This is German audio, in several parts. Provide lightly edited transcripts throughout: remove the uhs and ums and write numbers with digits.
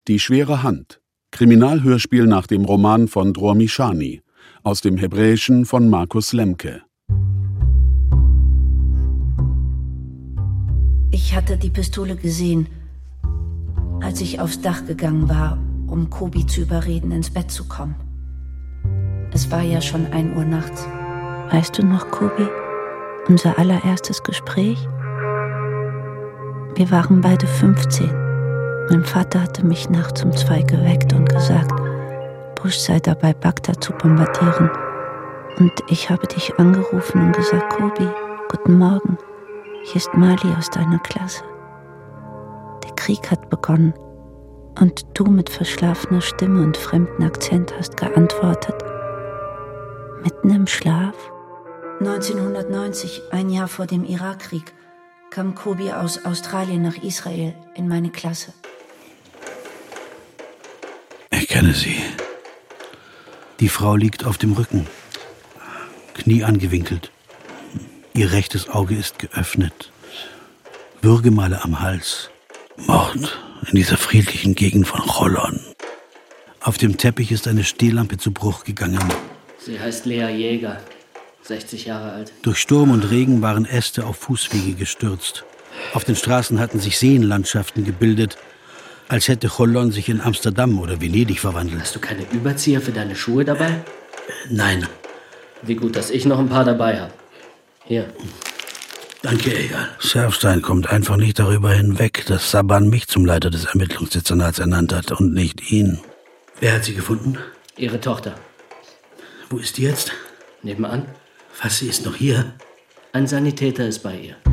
Die schwere Hand. Kriminalhörspiel nach dem Roman von Dror Mishani. Aus dem Hebräischen von Markus Lemke. Ich hatte die Pistole gesehen, als ich aufs Dach gegangen war, um Kobi zu überreden, ins Bett zu kommen. Es war ja schon 1 Uhr nachts. Weißt du noch, Kobi, unser allererstes Gespräch? Wir waren beide 15. Mein Vater hatte mich nachts um 2 geweckt und gesagt, Bush sei dabei, Bagdad zu bombardieren. Und ich habe dich angerufen und gesagt, Kobi, guten Morgen. Hier ist Mali aus deiner Klasse. Der Krieg hat begonnen und du mit verschlafener Stimme und fremden Akzent hast geantwortet. Mitten im Schlaf? 1990, 1 Jahr vor dem Irakkrieg, kam Kobi aus Australien nach Israel in meine Klasse. Ich kenne sie. Die Frau liegt auf dem Rücken, Knie angewinkelt. Ihr rechtes Auge ist geöffnet. Würgemale am Hals. Mord in dieser friedlichen Gegend von Cholon. Auf dem Teppich ist eine Stehlampe zu Bruch gegangen. Sie heißt Lea Jäger, 60 Jahre alt. Durch Sturm und Regen waren Äste auf Fußwege gestürzt. Auf den Straßen hatten sich Seenlandschaften gebildet, als hätte Cholon sich in Amsterdam oder Venedig verwandelt. Hast du keine Überzieher für deine Schuhe dabei? Nein. Wie gut, dass ich noch ein paar dabei habe. Hier. Danke, Egal. Serfstein kommt einfach nicht darüber hinweg, dass Saban mich zum Leiter des Ermittlungsdezernats ernannt hat und nicht ihn. Wer hat sie gefunden? Ihre Tochter. Wo ist die jetzt? Nebenan. Was, sie ist noch hier? Ein Sanitäter ist bei ihr.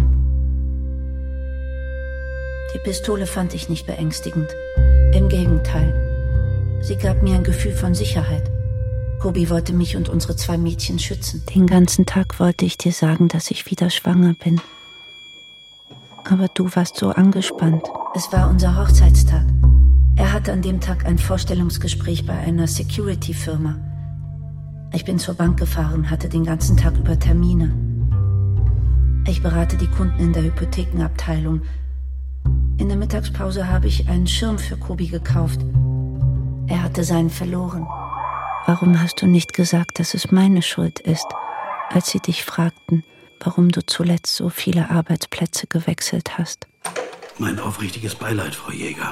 Die Pistole fand ich nicht beängstigend. Im Gegenteil. Sie gab mir ein Gefühl von Sicherheit. Kobi wollte mich und unsere 2 Mädchen schützen. Den ganzen Tag wollte ich dir sagen, dass ich wieder schwanger bin. Aber du warst so angespannt. Es war unser Hochzeitstag. Er hatte an dem Tag ein Vorstellungsgespräch bei einer Security-Firma. Ich bin zur Bank gefahren, hatte den ganzen Tag über Termine. Ich berate die Kunden in der Hypothekenabteilung. In der Mittagspause habe ich einen Schirm für Kobi gekauft. Er hatte seinen verloren. Warum hast du nicht gesagt, dass es meine Schuld ist, als sie dich fragten, warum du zuletzt so viele Arbeitsplätze gewechselt hast? Mein aufrichtiges Beileid, Frau Jäger.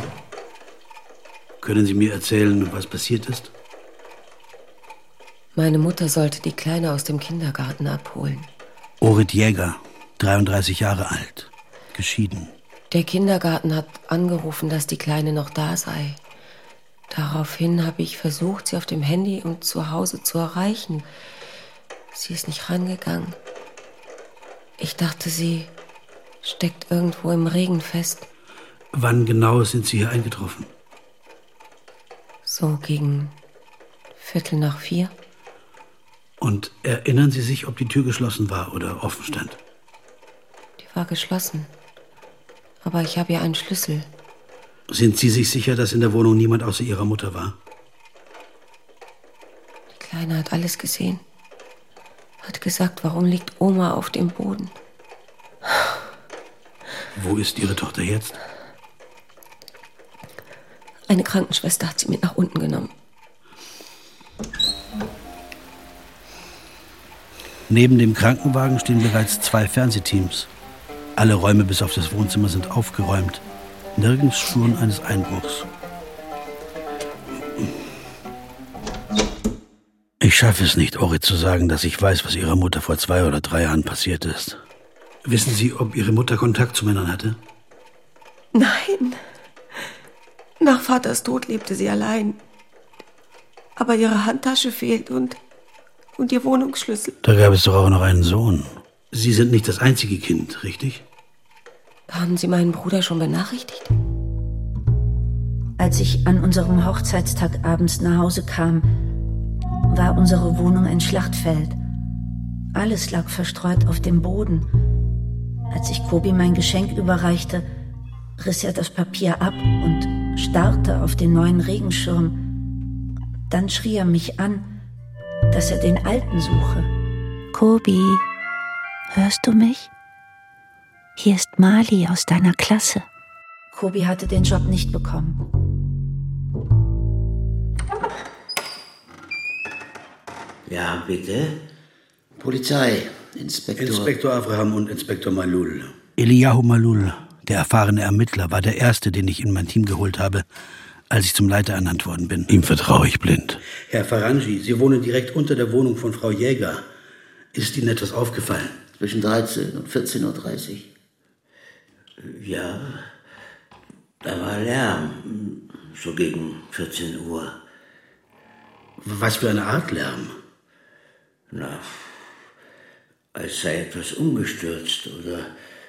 Können Sie mir erzählen, was passiert ist? Meine Mutter sollte die Kleine aus dem Kindergarten abholen. Orit Jäger, 33 Jahre alt, geschieden. Der Kindergarten hat angerufen, dass die Kleine noch da sei. Daraufhin habe ich versucht, sie auf dem Handy und zu Hause zu erreichen. Sie ist nicht rangegangen. Ich dachte, sie steckt irgendwo im Regen fest. Wann genau sind Sie hier eingetroffen? So gegen 3:45. Und erinnern Sie sich, ob die Tür geschlossen war oder offen stand? Die war geschlossen. Aber ich habe ja einen Schlüssel. Sind Sie sich sicher, dass in der Wohnung niemand außer Ihrer Mutter war? Die Kleine hat alles gesehen. Hat gesagt, warum liegt Oma auf dem Boden? Wo ist Ihre Tochter jetzt? Eine Krankenschwester hat sie mit nach unten genommen. Neben dem Krankenwagen stehen bereits 2 Fernsehteams. Alle Räume bis auf das Wohnzimmer sind aufgeräumt. Nirgends Spuren eines Einbruchs. Ich schaffe es nicht, Orit zu sagen, dass ich weiß, was Ihrer Mutter vor 2 oder 3 Jahren passiert ist. Wissen Sie, ob Ihre Mutter Kontakt zu Männern hatte? Nein. Nach Vaters Tod lebte sie allein. Aber ihre Handtasche fehlt und ihr Wohnungsschlüssel. Da gab es doch auch noch einen Sohn. Sie sind nicht das einzige Kind, richtig? Haben Sie meinen Bruder schon benachrichtigt? Als ich an unserem Hochzeitstag abends nach Hause kam, war unsere Wohnung ein Schlachtfeld. Alles lag verstreut auf dem Boden. Als ich Kobi mein Geschenk überreichte, riss er das Papier ab und starrte auf den neuen Regenschirm. Dann schrie er mich an, dass er den alten suche. Kobi, hörst du mich? Hier ist Mali aus deiner Klasse. Kobi hatte den Job nicht bekommen. Ja, bitte. Polizei, Inspektor Avraham und Inspektor Malul. Eliyahu Malul, der erfahrene Ermittler, war der Erste, den ich in mein Team geholt habe, als ich zum Leiter ernannt worden bin. Ihm vertraue ich blind. Herr Faranji, Sie wohnen direkt unter der Wohnung von Frau Jäger. Ist Ihnen etwas aufgefallen? Zwischen 13 und 14.30 Uhr. Ja, da war Lärm. So gegen 14 Uhr. Was für eine Art Lärm? Na, als sei etwas umgestürzt oder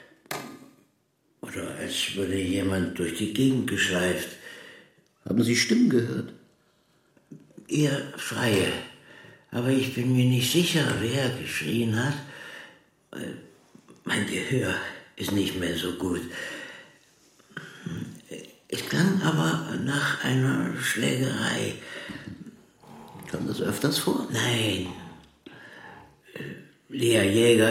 als würde jemand durch die Gegend geschleift. Haben Sie Stimmen gehört? Eher Schreie. Aber ich bin mir nicht sicher, wer geschrien hat. Mein Gehör ist nicht mehr so gut. Es klang aber nach einer Schlägerei. Kam das öfters vor? Nein. Lea Jäger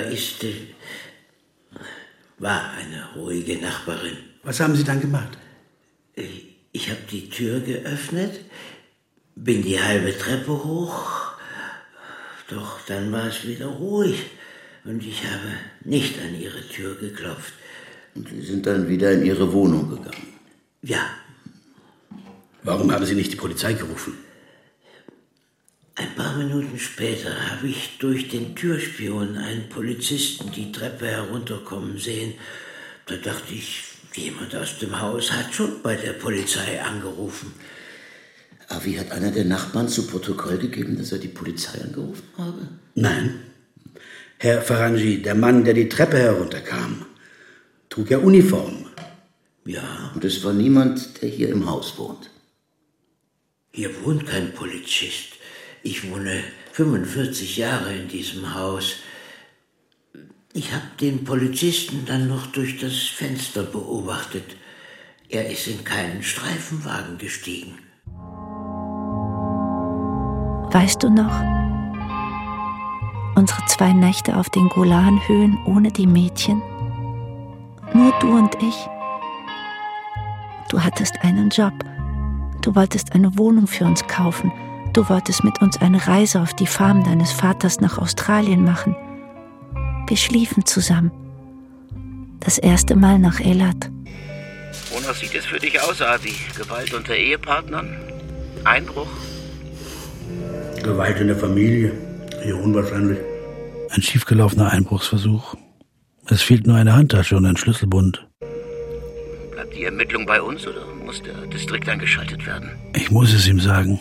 war eine ruhige Nachbarin. Was haben Sie dann gemacht? Ich habe die Tür geöffnet, bin die halbe Treppe hoch, doch dann war es wieder ruhig und ich habe nicht an ihre Tür geklopft. Und Sie sind dann wieder in Ihre Wohnung gegangen? Ja. Warum haben Sie nicht die Polizei gerufen? Ein paar Minuten später habe ich durch den Türspion einen Polizisten die Treppe herunterkommen sehen. Da dachte ich, jemand aus dem Haus hat schon bei der Polizei angerufen. Aber wie hat einer der Nachbarn zu Protokoll gegeben, dass er die Polizei angerufen habe? Nein. Herr Faranji, der Mann, der die Treppe herunterkam, trug ja Uniform. Ja, und es war niemand, der hier im Haus wohnt. Hier wohnt kein Polizist. Ich wohne 45 Jahre in diesem Haus. Ich habe den Polizisten dann noch durch das Fenster beobachtet. Er ist in keinen Streifenwagen gestiegen. Weißt du noch? Unsere 2 Nächte auf den Golanhöhen ohne die Mädchen? Nur du und ich. Du hattest einen Job. Du wolltest eine Wohnung für uns kaufen. Du wolltest mit uns eine Reise auf die Farm deines Vaters nach Australien machen. Wir schliefen zusammen. Das erste Mal nach Eilat. Wonach sieht es für dich aus, Adi? Gewalt unter Ehepartnern? Einbruch? Gewalt in der Familie. Eher unwahrscheinlich. Ein schiefgelaufener Einbruchsversuch. Es fehlt nur eine Handtasche und ein Schlüsselbund. Bleibt die Ermittlung bei uns oder muss der Distrikt eingeschaltet werden? Ich muss es ihm sagen.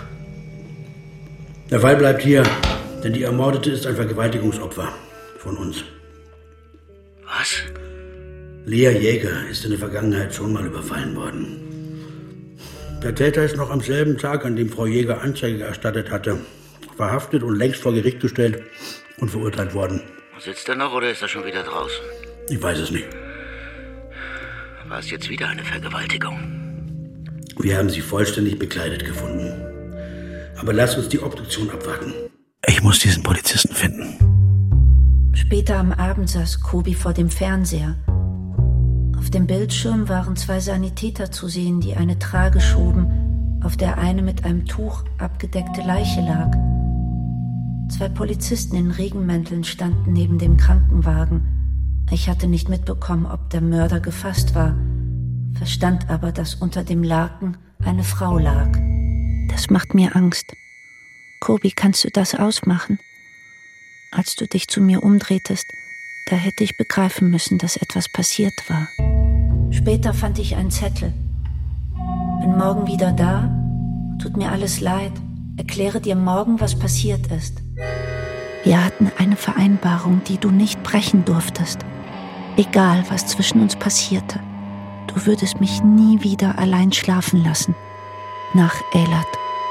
Der Fall bleibt hier, denn die Ermordete ist ein Vergewaltigungsopfer von uns. Was? Lea Jäger ist in der Vergangenheit schon mal überfallen worden. Der Täter ist noch am selben Tag, an dem Frau Jäger Anzeige erstattet hatte, verhaftet und längst vor Gericht gestellt und verurteilt worden. Sitzt er noch oder ist er schon wieder draußen? Ich weiß es nicht. War es jetzt wieder eine Vergewaltigung? Wir haben sie vollständig bekleidet gefunden. Aber lass uns die Obduktion abwarten. Ich muss diesen Polizisten finden. Später am Abend saß Kobi vor dem Fernseher. Auf dem Bildschirm waren 2 Sanitäter zu sehen, die eine Trage schoben, auf der eine mit einem Tuch abgedeckte Leiche lag. 2 Polizisten in Regenmänteln standen neben dem Krankenwagen. Ich hatte nicht mitbekommen, ob der Mörder gefasst war, verstand aber, dass unter dem Laken eine Frau lag. Das macht mir Angst. Kobi, kannst du das ausmachen? Als du dich zu mir umdrehtest, da hätte ich begreifen müssen, dass etwas passiert war. Später fand ich einen Zettel. Bin morgen wieder da. Tut mir alles leid. Erkläre dir morgen, was passiert ist. Wir hatten eine Vereinbarung, die du nicht brechen durftest. Egal, was zwischen uns passierte. Du würdest mich nie wieder allein schlafen lassen. Nach Eilat.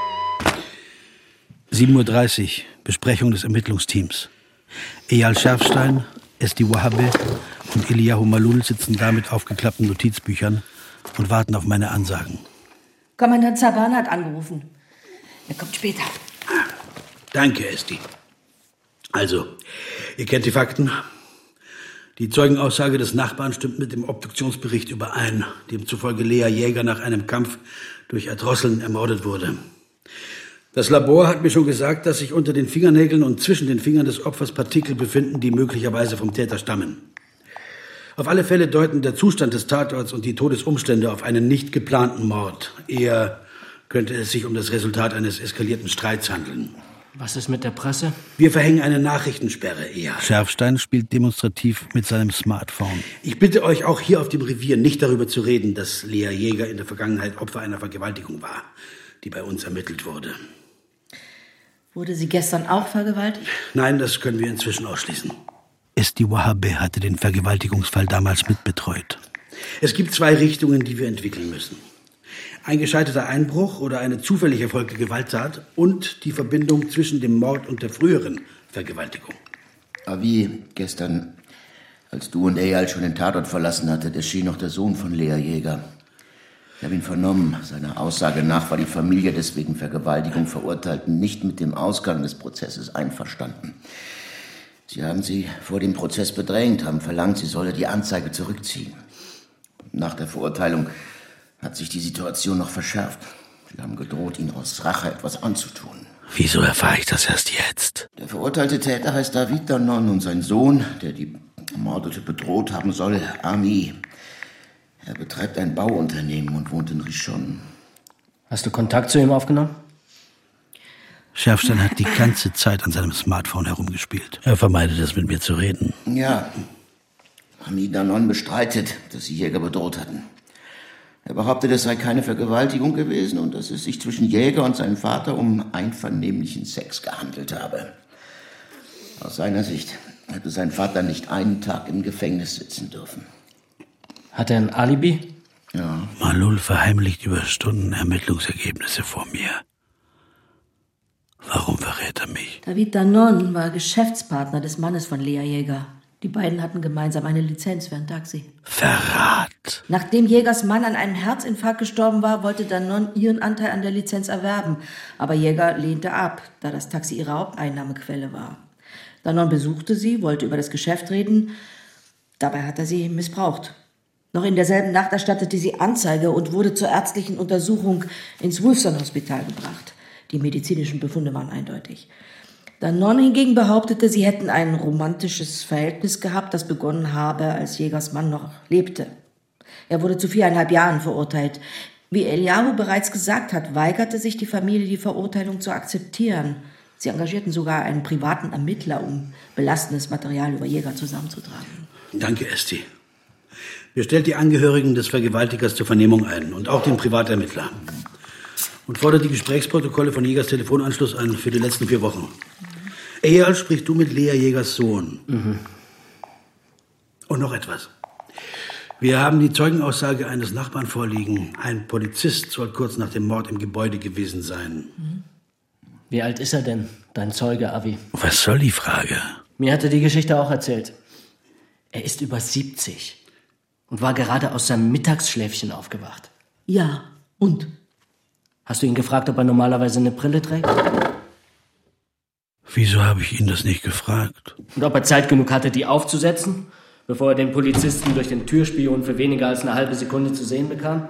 7:30 Uhr, Besprechung des Ermittlungsteams. Eyal Schärfstein, Esti Wahabe und Eliyahu Malul sitzen da mit aufgeklappten Notizbüchern und warten auf meine Ansagen. Kommandant Zaban hat angerufen. Er kommt später. Danke, Esti. Also, ihr kennt die Fakten. Die Zeugenaussage des Nachbarn stimmt mit dem Obduktionsbericht überein, demzufolge Lea Jäger nach einem Kampf durch Erdrosseln ermordet wurde. Das Labor hat mir schon gesagt, dass sich unter den Fingernägeln und zwischen den Fingern des Opfers Partikel befinden, die möglicherweise vom Täter stammen. Auf alle Fälle deuten der Zustand des Tatorts und die Todesumstände auf einen nicht geplanten Mord. Eher könnte es sich um das Resultat eines eskalierten Streits handeln. Was ist mit der Presse? Wir verhängen eine Nachrichtensperre, eher. Schärfstein spielt demonstrativ mit seinem Smartphone. Ich bitte euch auch hier auf dem Revier nicht darüber zu reden, dass Lea Jäger in der Vergangenheit Opfer einer Vergewaltigung war, die bei uns ermittelt wurde. Wurde sie gestern auch vergewaltigt? Nein, das können wir inzwischen ausschließen. Esti Wahabe hatte den Vergewaltigungsfall damals mitbetreut. Es gibt 2 Richtungen, die wir entwickeln müssen. Ein gescheiterter Einbruch oder eine zufällig erfolgte Gewalttat und die Verbindung zwischen dem Mord und der früheren Vergewaltigung. Avi, gestern, als du und Eyal schon den Tatort verlassen hattet, erschien noch der Sohn von Lea Jäger. Ich habe ihn vernommen. Seiner Aussage nach war die Familie des wegen Vergewaltigung Verurteilten nicht mit dem Ausgang des Prozesses einverstanden. Sie haben sie vor dem Prozess bedrängt, haben verlangt, sie solle die Anzeige zurückziehen. Nach der Verurteilung hat sich die Situation noch verschärft. Sie haben gedroht, ihn aus Rache etwas anzutun. Wieso erfahre ich das erst jetzt? Der verurteilte Täter heißt David Danon und sein Sohn, der die Ermordete bedroht haben soll, Ami. Er betreibt ein Bauunternehmen und wohnt in Rishon. Hast du Kontakt zu ihm aufgenommen? Schärfstein hat die ganze Zeit an seinem Smartphone herumgespielt. Er vermeidet es, mit mir zu reden. Ja, Ami Danon bestreitet, dass sie Jäger bedroht hatten. Er behauptet, es sei keine Vergewaltigung gewesen und dass es sich zwischen Jäger und seinem Vater um einvernehmlichen Sex gehandelt habe. Aus seiner Sicht hätte sein Vater nicht einen Tag im Gefängnis sitzen dürfen. Hat er ein Alibi? Ja. Malul verheimlicht über Stunden Ermittlungsergebnisse vor mir. Warum verrät er mich? David Danon war Geschäftspartner des Mannes von Lea Jäger. Die beiden hatten gemeinsam eine Lizenz für ein Taxi. Verrat! Nachdem Jägers Mann an einem Herzinfarkt gestorben war, wollte Danon ihren Anteil an der Lizenz erwerben. Aber Jäger lehnte ab, da das Taxi ihre Haupteinnahmequelle war. Danon besuchte sie, wollte über das Geschäft reden. Dabei hat er sie missbraucht. Noch in derselben Nacht erstattete sie Anzeige und wurde zur ärztlichen Untersuchung ins Wolfson-Hospital gebracht. Die medizinischen Befunde waren eindeutig. Danon hingegen behauptete, sie hätten ein romantisches Verhältnis gehabt, das begonnen habe, als Jägers Mann noch lebte. Er wurde zu 4,5 Jahren verurteilt. Wie Eliyahu bereits gesagt hat, weigerte sich die Familie, die Verurteilung zu akzeptieren. Sie engagierten sogar einen privaten Ermittler, um belastendes Material über Jäger zusammenzutragen. Danke, Esti. Wir stellen die Angehörigen des Vergewaltigers zur Vernehmung ein und auch den Privatermittler. Und fordert die Gesprächsprotokolle von Jägers Telefonanschluss an für die letzten 4 Wochen. Eyal, sprichst du mit Lea Jägers Sohn. Mhm. Und noch etwas. Wir haben die Zeugenaussage eines Nachbarn vorliegen. Ein Polizist soll kurz nach dem Mord im Gebäude gewesen sein. Wie alt ist er denn, dein Zeuge, Avi? Was soll die Frage? Mir hat er die Geschichte auch erzählt. Er ist über 70 und war gerade aus seinem Mittagsschläfchen aufgewacht. Ja, und? Hast du ihn gefragt, ob er normalerweise eine Brille trägt? Wieso habe ich ihn das nicht gefragt? Und ob er Zeit genug hatte, die aufzusetzen, bevor er den Polizisten durch den Türspion für weniger als eine halbe Sekunde zu sehen bekam?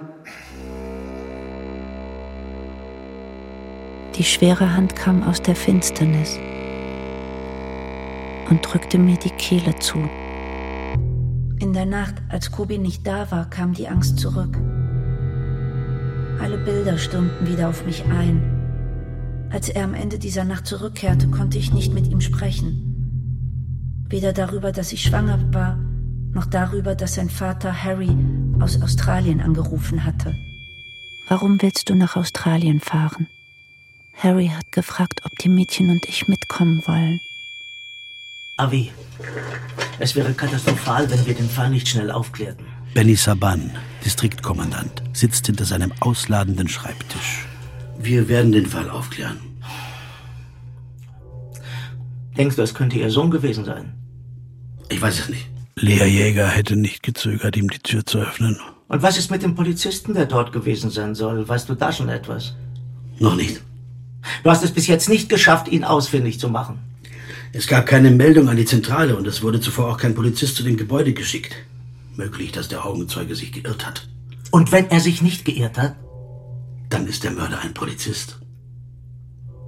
Die schwere Hand kam aus der Finsternis und drückte mir die Kehle zu. In der Nacht, als Kobi nicht da war, kam die Angst zurück. Alle Bilder stürmten wieder auf mich ein. Als er am Ende dieser Nacht zurückkehrte, konnte ich nicht mit ihm sprechen. Weder darüber, dass ich schwanger war, noch darüber, dass sein Vater Harry aus Australien angerufen hatte. Warum willst du nach Australien fahren? Harry hat gefragt, ob die Mädchen und ich mitkommen wollen. Avi, es wäre katastrophal, wenn wir den Fall nicht schnell aufklärten. Benny Saban, Distriktkommandant, sitzt hinter seinem ausladenden Schreibtisch. Wir werden den Fall aufklären. Denkst du, es könnte ihr Sohn gewesen sein? Ich weiß es nicht. Lea Jäger hätte nicht gezögert, ihm die Tür zu öffnen. Und was ist mit dem Polizisten, der dort gewesen sein soll? Weißt du da schon etwas? Noch nicht. Du hast es bis jetzt nicht geschafft, ihn ausfindig zu machen. Es gab keine Meldung an die Zentrale und es wurde zuvor auch kein Polizist zu dem Gebäude geschickt. Möglich, dass der Augenzeuge sich geirrt hat. Und wenn er sich nicht geirrt hat? Dann ist der Mörder ein Polizist.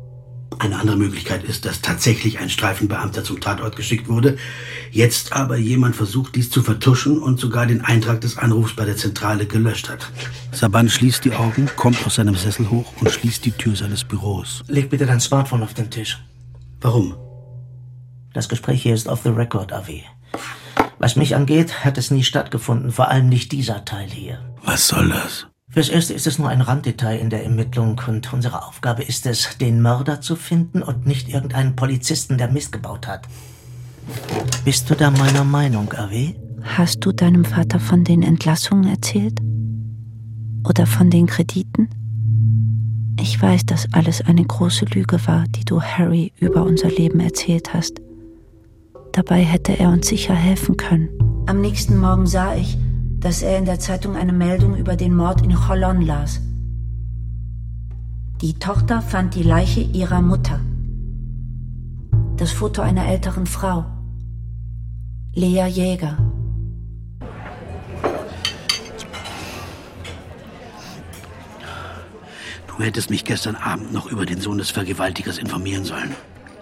Eine andere Möglichkeit ist, dass tatsächlich ein Streifenbeamter zum Tatort geschickt wurde, jetzt aber jemand versucht, dies zu vertuschen und sogar den Eintrag des Anrufs bei der Zentrale gelöscht hat. Saban schließt die Augen, kommt aus seinem Sessel hoch und schließt die Tür seines Büros. Leg bitte dein Smartphone auf den Tisch. Warum? Das Gespräch hier ist off the record, Avi. Was mich angeht, hat es nie stattgefunden, vor allem nicht dieser Teil hier. Was soll das? Fürs Erste ist es nur ein Randdetail in der Ermittlung und unsere Aufgabe ist es, den Mörder zu finden und nicht irgendeinen Polizisten, der Mist gebaut hat. Bist du da meiner Meinung, Avi? Hast du deinem Vater von den Entlassungen erzählt? Oder von den Krediten? Ich weiß, dass alles eine große Lüge war, die du Harry über unser Leben erzählt hast. Dabei hätte er uns sicher helfen können. Am nächsten Morgen sah ich, dass er in der Zeitung eine Meldung über den Mord in Cholon las. Die Tochter fand die Leiche ihrer Mutter. Das Foto einer älteren Frau. Lea Jäger. Du hättest mich gestern Abend noch über den Sohn des Vergewaltigers informieren sollen.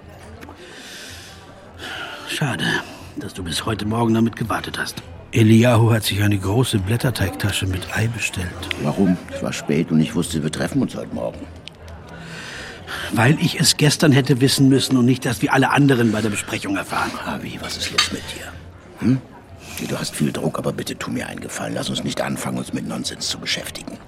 Schade, dass du bis heute Morgen damit gewartet hast. Eliyahu hat sich eine große Blätterteigtasche mit Ei bestellt. Warum? Es war spät und ich wusste, wir treffen uns heute Morgen. Weil ich es gestern hätte wissen müssen und nicht erst wie alle anderen bei der Besprechung erfahren. Avi, was ist los mit dir? Du hast viel Druck, aber bitte tu mir einen Gefallen. Lass uns nicht anfangen, uns mit Nonsens zu beschäftigen.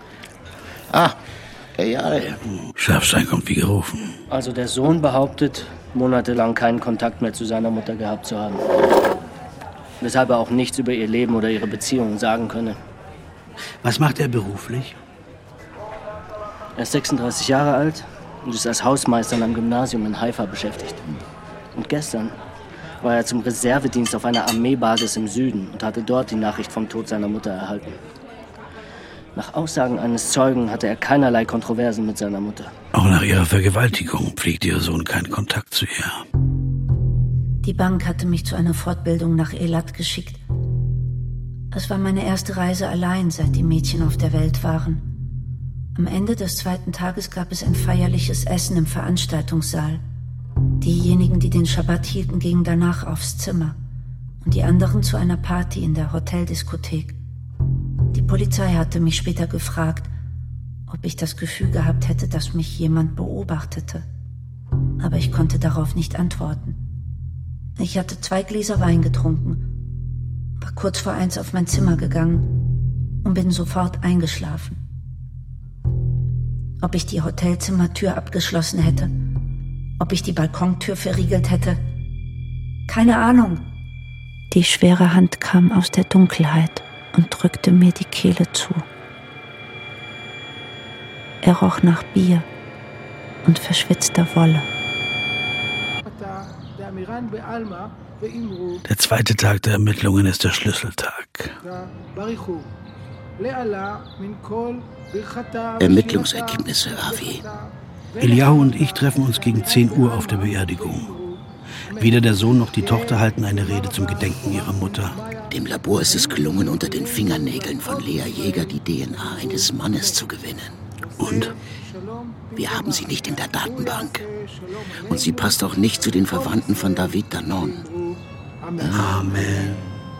Eyal. Scharfstein kommt wie gerufen. Also der Sohn behauptet, monatelang keinen Kontakt mehr zu seiner Mutter gehabt zu haben. Weshalb er auch nichts über ihr Leben oder ihre Beziehungen sagen könne. Was macht er beruflich? Er ist 36 Jahre alt und ist als Hausmeister am Gymnasium in Haifa beschäftigt. Und gestern war er zum Reservedienst auf einer Armeebasis im Süden und hatte dort die Nachricht vom Tod seiner Mutter erhalten. Nach Aussagen eines Zeugen hatte er keinerlei Kontroversen mit seiner Mutter. Auch nach ihrer Vergewaltigung pflegt ihr Sohn keinen Kontakt zu ihr. Die Bank hatte mich zu einer Fortbildung nach Eilat geschickt. Es war meine erste Reise allein, seit die Mädchen auf der Welt waren. Am Ende des 2. Tages gab es ein feierliches Essen im Veranstaltungssaal. Diejenigen, die den Schabbat hielten, gingen danach aufs Zimmer und die anderen zu einer Party in der Hoteldiskothek. Die Polizei hatte mich später gefragt, ob ich das Gefühl gehabt hätte, dass mich jemand beobachtete. Aber ich konnte darauf nicht antworten. Ich hatte 2 Gläser Wein getrunken, war kurz vor 1 auf mein Zimmer gegangen und bin sofort eingeschlafen. Ob ich die Hotelzimmertür abgeschlossen hätte, ob ich die Balkontür verriegelt hätte, keine Ahnung. Die schwere Hand kam aus der Dunkelheit und drückte mir die Kehle zu. Er roch nach Bier und verschwitzter Wolle. Der 2. Tag der Ermittlungen ist der Schlüsseltag. Ermittlungsergebnisse, Avi. Eliyahu und ich treffen uns gegen 10 Uhr auf der Beerdigung. Weder der Sohn noch die Tochter halten eine Rede zum Gedenken ihrer Mutter. Dem Labor ist es gelungen, unter den Fingernägeln von Lea Jäger die DNA eines Mannes zu gewinnen. Und? Wir haben sie nicht in der Datenbank. Und sie passt auch nicht zu den Verwandten von David Danon. Amen.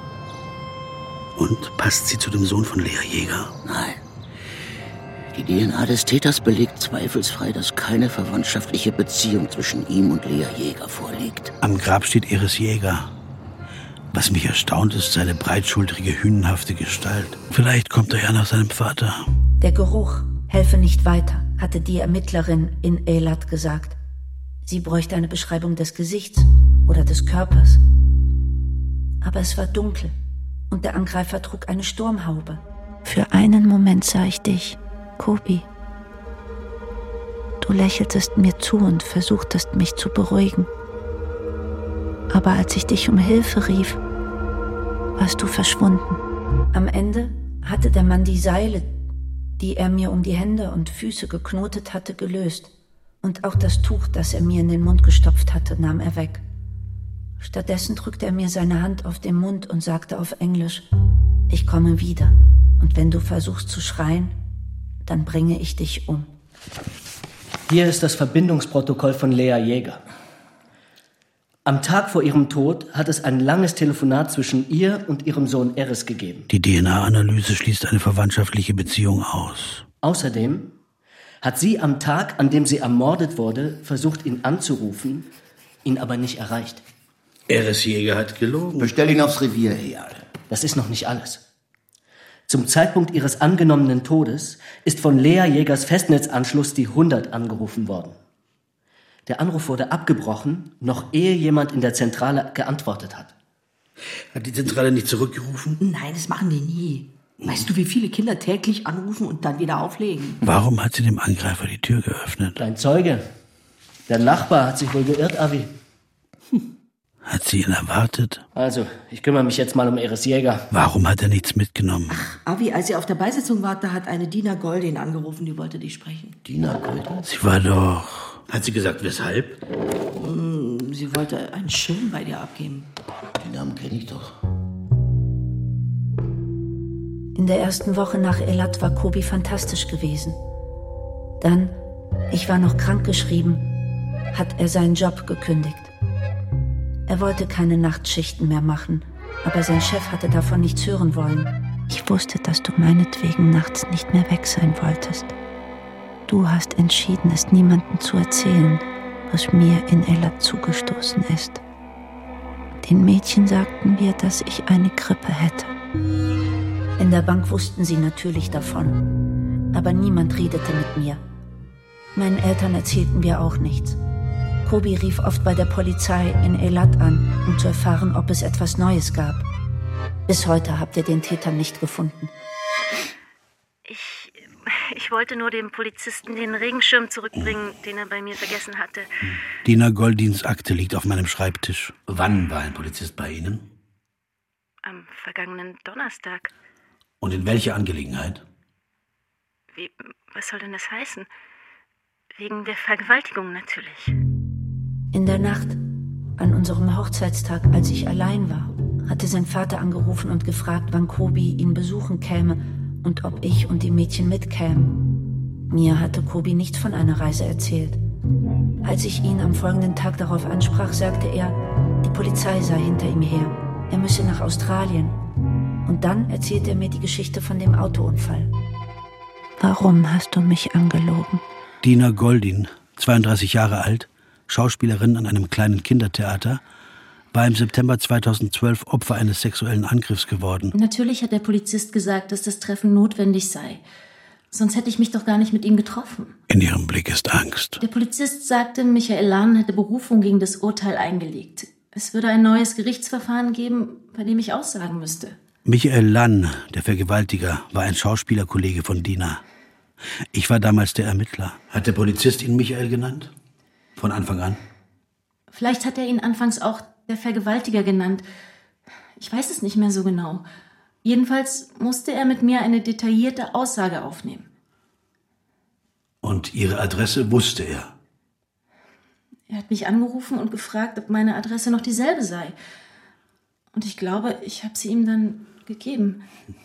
Und passt sie zu dem Sohn von Lea Jäger? Nein. Die DNA des Täters belegt zweifelsfrei, dass keine verwandtschaftliche Beziehung zwischen ihm und Lea Jäger vorliegt. Am Grab steht Iris Jäger. Was mich erstaunt, ist seine breitschultrige, hünenhafte Gestalt. Vielleicht kommt er ja nach seinem Vater. Der Geruch helfe nicht weiter, hatte die Ermittlerin in Eilat gesagt. Sie bräuchte eine Beschreibung des Gesichts oder des Körpers. Aber es war dunkel und der Angreifer trug eine Sturmhaube. Für einen Moment sah ich dich, Kobi. Du lächeltest mir zu und versuchtest, mich zu beruhigen. Aber als ich dich um Hilfe rief, warst du verschwunden. Am Ende hatte der Mann die Seile, die er mir um die Hände und Füße geknotet hatte, gelöst. Und auch das Tuch, das er mir in den Mund gestopft hatte, nahm er weg. Stattdessen drückte er mir seine Hand auf den Mund und sagte auf Englisch: Ich komme wieder. Und wenn du versuchst zu schreien, dann bringe ich dich um. Hier ist das Verbindungsprotokoll von Lea Jäger. Am Tag vor ihrem Tod hat es ein langes Telefonat zwischen ihr und ihrem Sohn Eris gegeben. Die DNA-Analyse schließt eine verwandtschaftliche Beziehung aus. Außerdem hat sie am Tag, an dem sie ermordet wurde, versucht, ihn anzurufen, ihn aber nicht erreicht. Eris Jäger hat gelogen. Bestell ihn aufs Revier, Eyal. Das ist noch nicht alles. Zum Zeitpunkt ihres angenommenen Todes ist von Lea Jägers Festnetzanschluss die 100 angerufen worden. Der Anruf wurde abgebrochen, noch ehe jemand in der Zentrale geantwortet hat. Hat die Zentrale nicht zurückgerufen? Nein, das machen die nie. Weißt du, wie viele Kinder täglich anrufen und dann wieder auflegen? Warum hat sie dem Angreifer die Tür geöffnet? Dein Zeuge. Der Nachbar hat sich wohl geirrt, Avi. Hat sie ihn erwartet? Also, ich kümmere mich jetzt mal um Eris Jäger. Warum hat er nichts mitgenommen? Avi, als sie auf der Beisetzung war, da hat eine Dina Goldin angerufen, die wollte dich sprechen. Dina Goldin? Sie war doch... Hat sie gesagt, weshalb? Sie wollte einen Schirm bei dir abgeben. Den Namen kenne ich doch. In der ersten Woche nach Eilat war Kobi fantastisch gewesen. Dann, ich war noch krankgeschrieben, hat er seinen Job gekündigt. Er wollte keine Nachtschichten mehr machen, aber sein Chef hatte davon nichts hören wollen. Ich wusste, dass du meinetwegen nachts nicht mehr weg sein wolltest. Du hast entschieden, es niemandem zu erzählen, was mir in Eilat zugestoßen ist. Den Mädchen sagten wir, dass ich eine Grippe hätte. In der Bank wussten sie natürlich davon, aber niemand redete mit mir. Meinen Eltern erzählten wir auch nichts. Kobi rief oft bei der Polizei in Eilat an, um zu erfahren, ob es etwas Neues gab. Bis heute habt ihr den Täter nicht gefunden. Ich wollte nur dem Polizisten den Regenschirm zurückbringen, den er bei mir vergessen hatte. Dina Goldins Akte liegt auf meinem Schreibtisch. Wann war ein Polizist bei Ihnen? Am vergangenen Donnerstag. Und in welcher Angelegenheit? Was soll denn das heißen? Wegen der Vergewaltigung natürlich. In der Nacht, an unserem Hochzeitstag, als ich allein war, hatte sein Vater angerufen und gefragt, wann Kobi ihn besuchen käme und ob ich und die Mädchen mitkämen. Mir hatte Kobi nichts von einer Reise erzählt. Als ich ihn am folgenden Tag darauf ansprach, sagte er, die Polizei sei hinter ihm her. Er müsse nach Australien. Und dann erzählte er mir die Geschichte von dem Autounfall. Warum hast du mich angelogen? Dina Goldin, 32 Jahre alt, Schauspielerin an einem kleinen Kindertheater, war im September 2012 Opfer eines sexuellen Angriffs geworden. Natürlich hat der Polizist gesagt, dass das Treffen notwendig sei. Sonst hätte ich mich doch gar nicht mit ihm getroffen. In ihrem Blick ist Angst. Der Polizist sagte, Michael Lahn hätte Berufung gegen das Urteil eingelegt. Es würde ein neues Gerichtsverfahren geben, bei dem ich aussagen müsste. Michael Lahn, der Vergewaltiger, war ein Schauspielerkollege von Dina. Ich war damals der Ermittler. Hat der Polizist ihn Michael genannt? Von Anfang an? Vielleicht hat er ihn anfangs auch der Vergewaltiger genannt. Ich weiß es nicht mehr so genau. Jedenfalls musste er mit mir eine detaillierte Aussage aufnehmen. Und Ihre Adresse wusste er? Er hat mich angerufen und gefragt, ob meine Adresse noch dieselbe sei. Und ich glaube, ich habe sie ihm dann gegeben.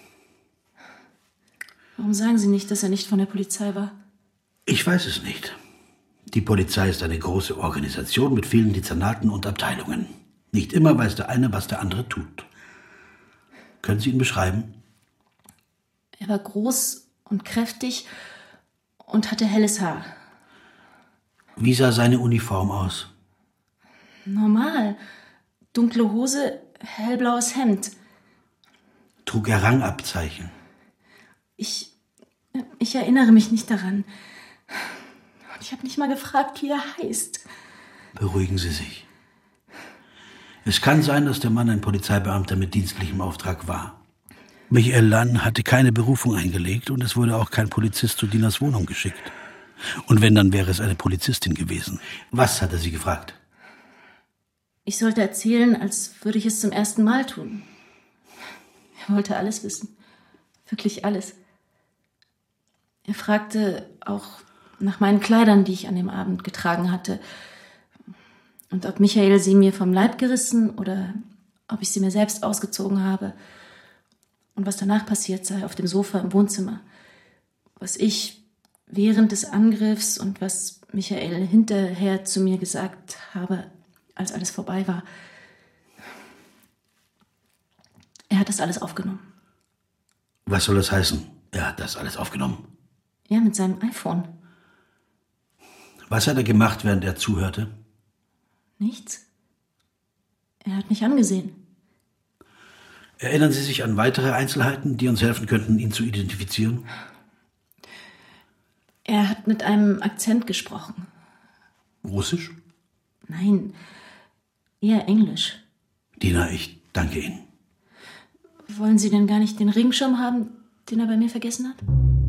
Warum sagen Sie nicht, dass er nicht von der Polizei war? Ich weiß es nicht. Die Polizei ist eine große Organisation mit vielen Dezernaten und Abteilungen. Nicht immer weiß der eine, was der andere tut. Können Sie ihn beschreiben? Er war groß und kräftig und hatte helles Haar. Wie sah seine Uniform aus? Normal. Dunkle Hose, hellblaues Hemd. Trug er Rangabzeichen? Ich erinnere mich nicht daran. Und ich habe nicht mal gefragt, wie er heißt. Beruhigen Sie sich. Es kann sein, dass der Mann ein Polizeibeamter mit dienstlichem Auftrag war. Michael Lahn hatte keine Berufung eingelegt und es wurde auch kein Polizist zu Dinas Wohnung geschickt. Und wenn, dann wäre es eine Polizistin gewesen. Was hat er Sie gefragt? Ich sollte erzählen, als würde ich es zum ersten Mal tun. Er wollte alles wissen. Wirklich alles. Er fragte auch nach meinen Kleidern, die ich an dem Abend getragen hatte. Und ob Michael sie mir vom Leib gerissen oder ob ich sie mir selbst ausgezogen habe. Und was danach passiert sei auf dem Sofa im Wohnzimmer. Was ich während des Angriffs und was Michael hinterher zu mir gesagt habe, als alles vorbei war. Er hat das alles aufgenommen. Was soll das heißen? Er hat das alles aufgenommen? Ja, mit seinem iPhone. Was hat er gemacht, während er zuhörte? Nichts. Er hat mich angesehen. Erinnern Sie sich an weitere Einzelheiten, die uns helfen könnten, ihn zu identifizieren? Er hat mit einem Akzent gesprochen. Russisch? Nein, eher Englisch. Dina, ich danke Ihnen. Wollen Sie denn gar nicht den Regenschirm haben, den er bei mir vergessen hat?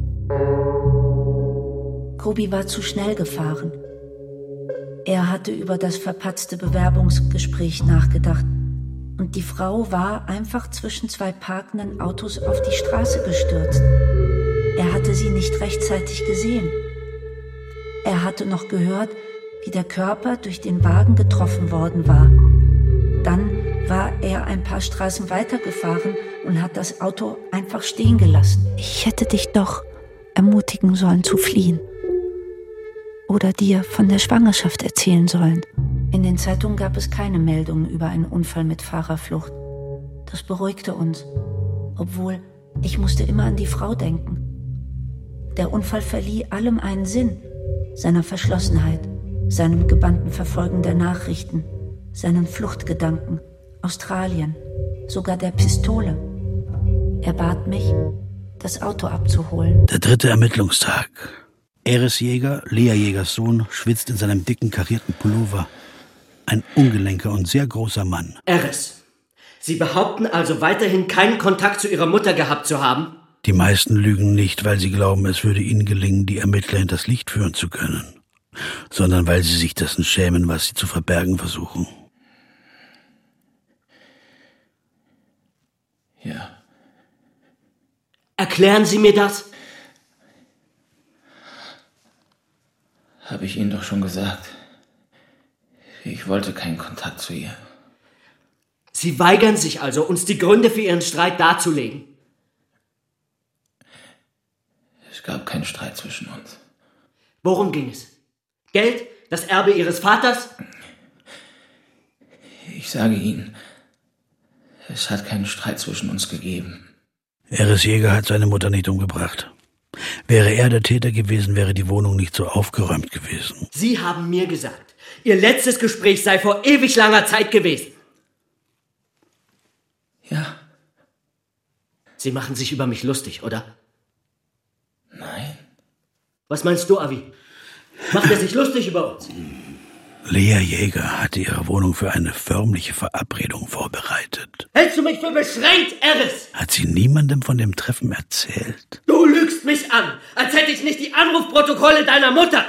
Kobi war zu schnell gefahren. Er hatte über das verpatzte Bewerbungsgespräch nachgedacht. Und die Frau war einfach zwischen zwei parkenden Autos auf die Straße gestürzt. Er hatte sie nicht rechtzeitig gesehen. Er hatte noch gehört, wie der Körper durch den Wagen getroffen worden war. Dann war er ein paar Straßen weitergefahren und hat das Auto einfach stehen gelassen. Ich hätte dich doch ermutigen sollen zu fliehen. Oder dir von der Schwangerschaft erzählen sollen. In den Zeitungen gab es keine Meldungen über einen Unfall mit Fahrerflucht. Das beruhigte uns, obwohl ich musste immer an die Frau denken. Der Unfall verlieh allem einen Sinn, seiner Verschlossenheit, seinem gebannten Verfolgen der Nachrichten, seinen Fluchtgedanken, Australien, sogar der Pistole. Er bat mich, das Auto abzuholen. Der 3. Ermittlungstag. Eris Jäger, Lea Jägers Sohn, schwitzt in seinem dicken karierten Pullover. Ein ungelenker und sehr großer Mann. Eris, Sie behaupten also weiterhin keinen Kontakt zu Ihrer Mutter gehabt zu haben? Die meisten lügen nicht, weil sie glauben, es würde ihnen gelingen, die Ermittler hinters Licht führen zu können, sondern weil sie sich dessen schämen, was sie zu verbergen versuchen. Ja. Erklären Sie mir das? Habe ich Ihnen doch schon gesagt. Ich wollte keinen Kontakt zu ihr. Sie weigern sich also, uns die Gründe für Ihren Streit darzulegen. Es gab keinen Streit zwischen uns. Worum ging es? Geld? Das Erbe Ihres Vaters? Ich sage Ihnen, es hat keinen Streit zwischen uns gegeben. Eris Jäger hat seine Mutter nicht umgebracht. Wäre er der Täter gewesen, wäre die Wohnung nicht so aufgeräumt gewesen. Sie haben mir gesagt, Ihr letztes Gespräch sei vor ewig langer Zeit gewesen. Ja. Sie machen sich über mich lustig, oder? Nein. Was meinst du, Avi? Macht er sich lustig über uns? Lea Jäger hatte ihre Wohnung für eine förmliche Verabredung vorbereitet. Hältst du mich für beschränkt, Eris? Hat sie niemandem von dem Treffen erzählt? Du lügst mich an, als hätte ich nicht die Anrufprotokolle deiner Mutter.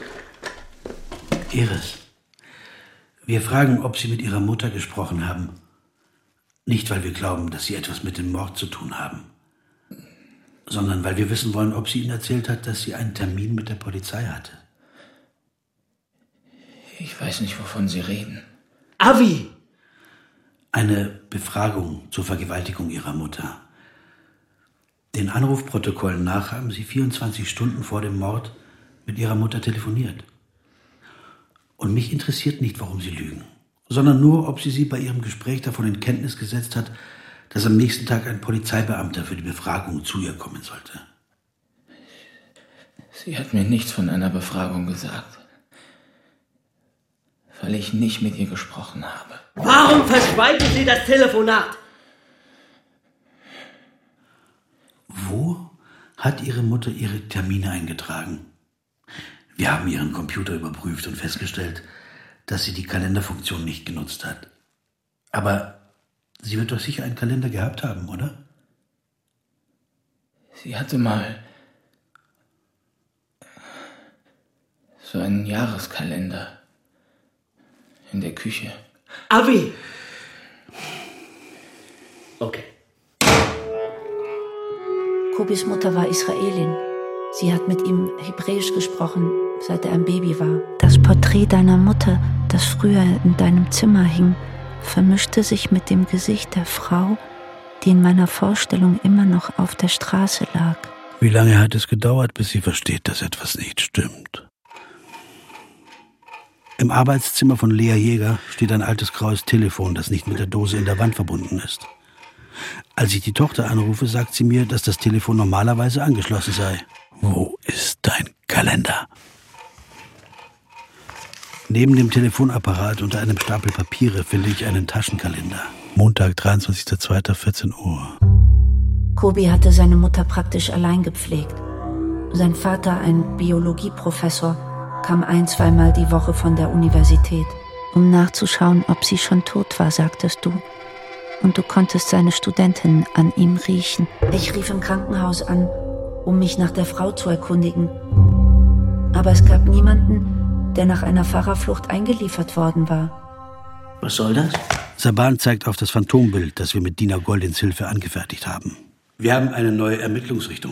Iris, wir fragen, ob Sie mit Ihrer Mutter gesprochen haben. Nicht, weil wir glauben, dass Sie etwas mit dem Mord zu tun haben, sondern weil wir wissen wollen, ob sie Ihnen erzählt hat, dass sie einen Termin mit der Polizei hatte. Ich weiß nicht, wovon Sie reden. Avi! Eine Befragung zur Vergewaltigung Ihrer Mutter. Den Anrufprotokollen nach haben Sie 24 Stunden vor dem Mord mit Ihrer Mutter telefoniert. Und mich interessiert nicht, warum Sie lügen, sondern nur, ob sie bei Ihrem Gespräch davon in Kenntnis gesetzt hat, dass am nächsten Tag ein Polizeibeamter für die Befragung zu ihr kommen sollte. Sie hat mir nichts von einer Befragung gesagt, weil ich nicht mit ihr gesprochen habe. Warum verschweigen Sie das Telefonat? Wo hat Ihre Mutter ihre Termine eingetragen? Wir haben Ihren Computer überprüft und festgestellt, dass sie die Kalenderfunktion nicht genutzt hat. Aber sie wird doch sicher einen Kalender gehabt haben, oder? Sie hatte mal so einen Jahreskalender in der Küche. Avi! Okay. Kobis Mutter war Israelin. Sie hat mit ihm Hebräisch gesprochen, seit er ein Baby war. Das Porträt deiner Mutter, das früher in deinem Zimmer hing, vermischte sich mit dem Gesicht der Frau, die in meiner Vorstellung immer noch auf der Straße lag. Wie lange hat es gedauert, bis sie versteht, dass etwas nicht stimmt? Im Arbeitszimmer von Lea Jäger steht ein altes graues Telefon, das nicht mit der Dose in der Wand verbunden ist. Als ich die Tochter anrufe, sagt sie mir, dass das Telefon normalerweise angeschlossen sei. Wo ist dein Kalender? Neben dem Telefonapparat unter einem Stapel Papiere finde ich einen Taschenkalender. Montag, 23.02.14 Uhr. Kobi hatte seine Mutter praktisch allein gepflegt. Sein Vater, ein Biologieprofessor, kam 1-2 Mal die Woche von der Universität. Um nachzuschauen, ob sie schon tot war, sagtest du. Und du konntest seine Studentinnen an ihm riechen. Ich rief im Krankenhaus an, um mich nach der Frau zu erkundigen. Aber es gab niemanden, der nach einer Fahrerflucht eingeliefert worden war. Was soll das? Saban zeigt auf das Phantombild, das wir mit Dina Goldins Hilfe angefertigt haben. Wir haben eine neue Ermittlungsrichtung.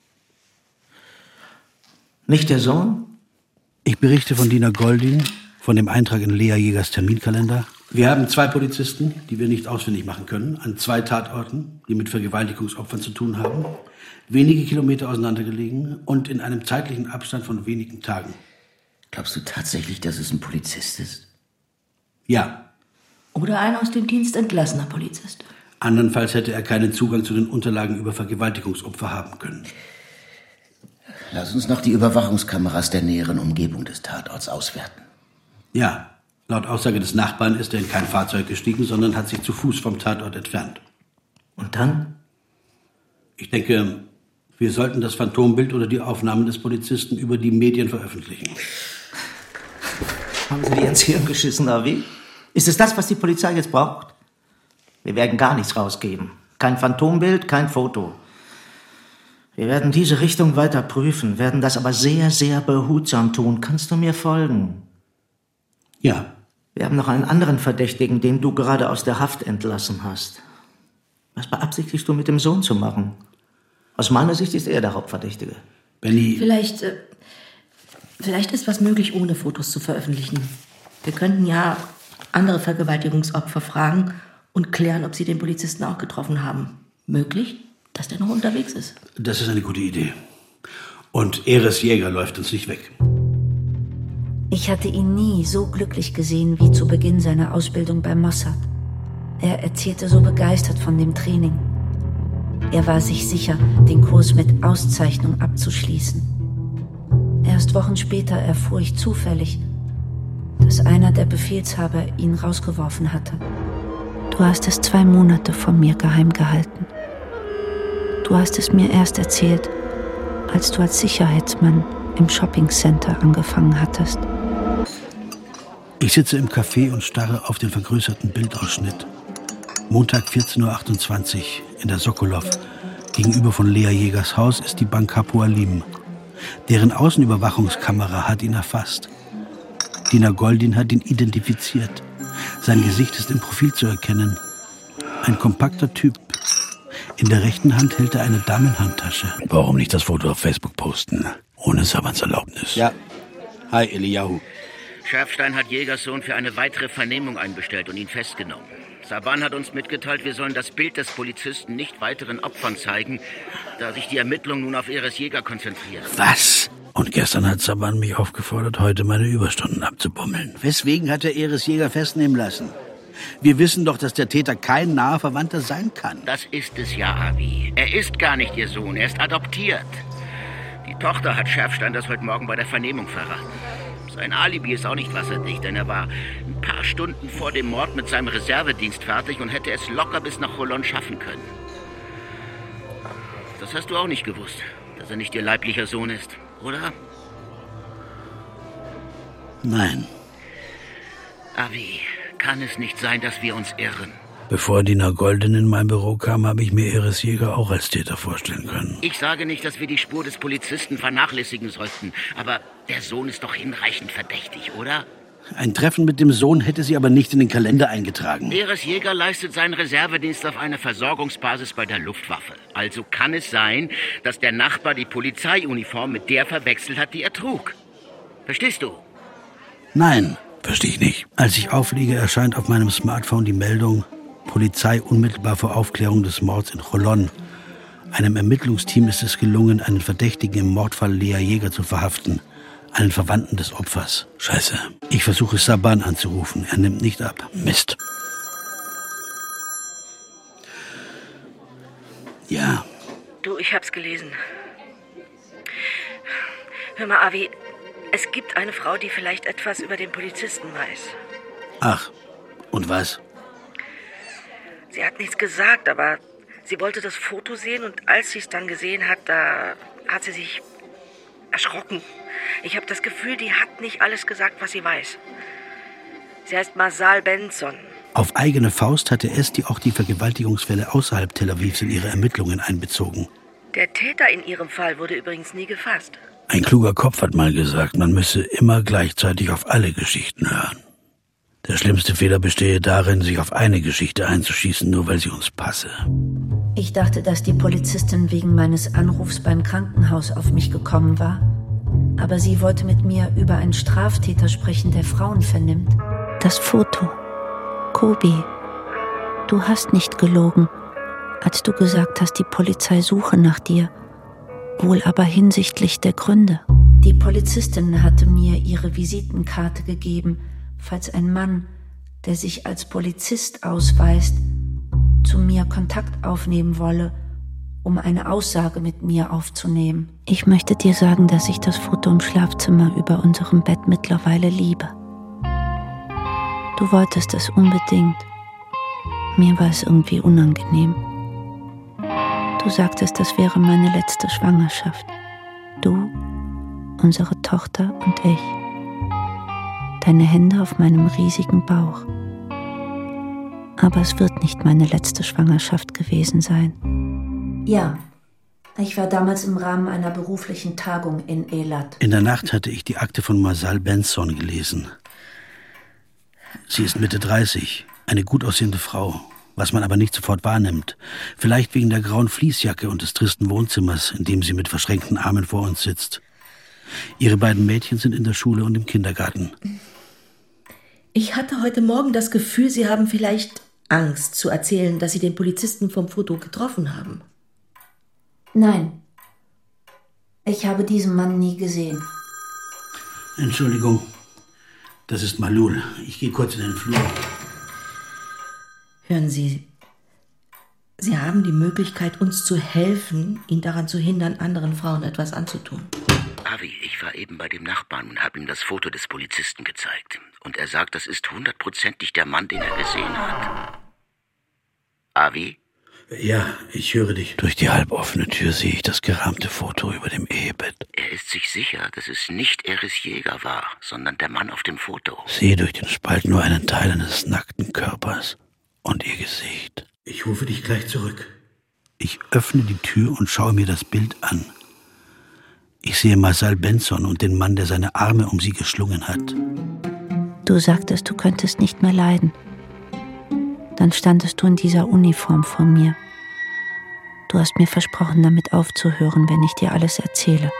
Nicht der Sohn? Ich berichte von Dina Goldin, von dem Eintrag in Lea Jägers Terminkalender. Wir haben 2 Polizisten, die wir nicht ausfindig machen können, an 2 Tatorten, die mit Vergewaltigungsopfern zu tun haben, wenige Kilometer auseinandergelegen und in einem zeitlichen Abstand von wenigen Tagen. Glaubst du tatsächlich, dass es ein Polizist ist? Ja. Oder ein aus dem Dienst entlassener Polizist. Andernfalls hätte er keinen Zugang zu den Unterlagen über Vergewaltigungsopfer haben können. Lass uns noch die Überwachungskameras der näheren Umgebung des Tatorts auswerten. Ja, laut Aussage des Nachbarn ist er in kein Fahrzeug gestiegen, sondern hat sich zu Fuß vom Tatort entfernt. Und dann? Ich denke, wir sollten das Phantombild oder die Aufnahmen des Polizisten über die Medien veröffentlichen. Haben Sie dir ins Hirn geschissen, oder wie? Ist es das, was die Polizei jetzt braucht? Wir werden gar nichts rausgeben. Kein Phantombild, kein Foto. Wir werden diese Richtung weiter prüfen, werden das aber sehr, sehr behutsam tun. Kannst du mir folgen? Ja. Wir haben noch einen anderen Verdächtigen, den du gerade aus der Haft entlassen hast. Was beabsichtigst du mit dem Sohn zu machen? Aus meiner Sicht ist er der Hauptverdächtige. Benny. Vielleicht ist was möglich, ohne Fotos zu veröffentlichen. Wir könnten ja andere Vergewaltigungsopfer fragen und klären, ob sie den Polizisten auch getroffen haben. Möglich, dass der noch unterwegs ist. Das ist eine gute Idee. Und Eres Jäger läuft uns nicht weg. Ich hatte ihn nie so glücklich gesehen wie zu Beginn seiner Ausbildung bei Mossad. Er erzählte so begeistert von dem Training. Er war sich sicher, den Kurs mit Auszeichnung abzuschließen. Erst Wochen später erfuhr ich zufällig, dass einer der Befehlshaber ihn rausgeworfen hatte. Du hast es 2 Monate von mir geheim gehalten. Du hast es mir erst erzählt, als du als Sicherheitsmann im Shoppingcenter angefangen hattest. Ich sitze im Café und starre auf den vergrößerten Bildausschnitt. Montag 14.28 Uhr in der Sokolov. Gegenüber von Lea Jägers Haus ist die Bank Hapoalim. Deren Außenüberwachungskamera hat ihn erfasst. Dina Goldin hat ihn identifiziert. Sein Gesicht ist im Profil zu erkennen. Ein kompakter Typ. In der rechten Hand hält er eine Damenhandtasche. Warum nicht das Foto auf Facebook posten? Ohne Sabans Erlaubnis. Ja. Hi, Eliyahu. Schärfstein hat Jägers Sohn für eine weitere Vernehmung einbestellt und ihn festgenommen. Saban hat uns mitgeteilt, wir sollen das Bild des Polizisten nicht weiteren Opfern zeigen, da sich die Ermittlungen nun auf Eres Jäger konzentrieren. Was? Und gestern hat Saban mich aufgefordert, heute meine Überstunden abzubummeln. Weswegen hat er Eres Jäger festnehmen lassen? Wir wissen doch, dass der Täter kein naher Verwandter sein kann. Das ist es ja, Avi. Er ist gar nicht ihr Sohn, er ist adoptiert. Die Tochter hat Schärfstein das heute Morgen bei der Vernehmung verraten. Sein Alibi ist auch nicht wasserdicht, denn er war ein paar Stunden vor dem Mord mit seinem Reservedienst fertig und hätte es locker bis nach Cholon schaffen können. Das hast du auch nicht gewusst, dass er nicht ihr leiblicher Sohn ist, oder? Nein. Avi, kann es nicht sein, dass wir uns irren? Bevor Dina Goldin in mein Büro kam, habe ich mir Eres Jäger auch als Täter vorstellen können. Ich sage nicht, dass wir die Spur des Polizisten vernachlässigen sollten, aber der Sohn ist doch hinreichend verdächtig, oder? Ein Treffen mit dem Sohn hätte sie aber nicht in den Kalender eingetragen. Eres Jäger leistet seinen Reservedienst auf einer Versorgungsbasis bei der Luftwaffe. Also kann es sein, dass der Nachbar die Polizeiuniform mit der verwechselt hat, die er trug. Verstehst du? Nein, verstehe ich nicht. Als ich auflege, erscheint auf meinem Smartphone die Meldung: Polizei unmittelbar vor Aufklärung des Mords in Cholon. Einem Ermittlungsteam ist es gelungen, einen Verdächtigen im Mordfall Lea Jäger zu verhaften. Einen Verwandten des Opfers. Scheiße. Ich versuche Saban anzurufen. Er nimmt nicht ab. Mist. Ja. Du, ich hab's gelesen. Hör mal, Avi, es gibt eine Frau, die vielleicht etwas über den Polizisten weiß. Ach, und was? Sie hat nichts gesagt, aber sie wollte das Foto sehen und als sie es dann gesehen hat, da hat sie sich erschrocken. Ich habe das Gefühl, die hat nicht alles gesagt, was sie weiß. Sie heißt Masal Benson. Auf eigene Faust hatte Esti auch die Vergewaltigungsfälle außerhalb Tel Avivs in ihre Ermittlungen einbezogen. Der Täter in ihrem Fall wurde übrigens nie gefasst. Ein kluger Kopf hat mal gesagt, man müsse immer gleichzeitig auf alle Geschichten hören. Der schlimmste Fehler bestehe darin, sich auf eine Geschichte einzuschießen, nur weil sie uns passe. Ich dachte, dass die Polizistin wegen meines Anrufs beim Krankenhaus auf mich gekommen war. Aber sie wollte mit mir über einen Straftäter sprechen, der Frauen vernimmt. Das Foto. Kobi, du hast nicht gelogen, als du gesagt hast, die Polizei suche nach dir. Wohl aber hinsichtlich der Gründe. Die Polizistin hatte mir ihre Visitenkarte gegeben, falls ein Mann, der sich als Polizist ausweist, zu mir Kontakt aufnehmen wolle, um eine Aussage mit mir aufzunehmen. Ich möchte dir sagen, dass ich das Foto im Schlafzimmer über unserem Bett mittlerweile liebe. Du wolltest es unbedingt. Mir war es irgendwie unangenehm. Du sagtest, das wäre meine letzte Schwangerschaft. Du, unsere Tochter und ich. Deine Hände auf meinem riesigen Bauch. Aber es wird nicht meine letzte Schwangerschaft gewesen sein. Ja, ich war damals im Rahmen einer beruflichen Tagung in Eilat. In der Nacht hatte ich die Akte von Masal Benson gelesen. Sie ist Mitte 30, eine gut aussehende Frau, was man aber nicht sofort wahrnimmt. Vielleicht wegen der grauen Fließjacke und des tristen Wohnzimmers, in dem sie mit verschränkten Armen vor uns sitzt. Ihre beiden Mädchen sind in der Schule und im Kindergarten. Ich hatte heute Morgen das Gefühl, Sie haben vielleicht Angst zu erzählen, dass Sie den Polizisten vom Foto getroffen haben. Nein, ich habe diesen Mann nie gesehen. Entschuldigung, das ist Malul. Ich gehe kurz in den Flur. Hören Sie, Sie haben die Möglichkeit, uns zu helfen, ihn daran zu hindern, anderen Frauen etwas anzutun. Avi, ich war eben bei dem Nachbarn und habe ihm das Foto des Polizisten gezeigt. Und er sagt, das ist 100%ig der Mann, den er gesehen hat. Avi? Ja, ich höre dich. Durch die halboffene Tür sehe ich das gerahmte Foto über dem Ehebett. Er ist sich sicher, dass es nicht Eris Jäger war, sondern der Mann auf dem Foto. Sehe durch den Spalt nur einen Teil eines nackten Körpers und ihr Gesicht. Ich rufe dich gleich zurück. Ich öffne die Tür und schaue mir das Bild an. Ich sehe Masal Benson und den Mann, der seine Arme um sie geschlungen hat. Du sagtest, du könntest nicht mehr leiden. Dann standest du in dieser Uniform vor mir. Du hast mir versprochen, damit aufzuhören, wenn ich dir alles erzähle.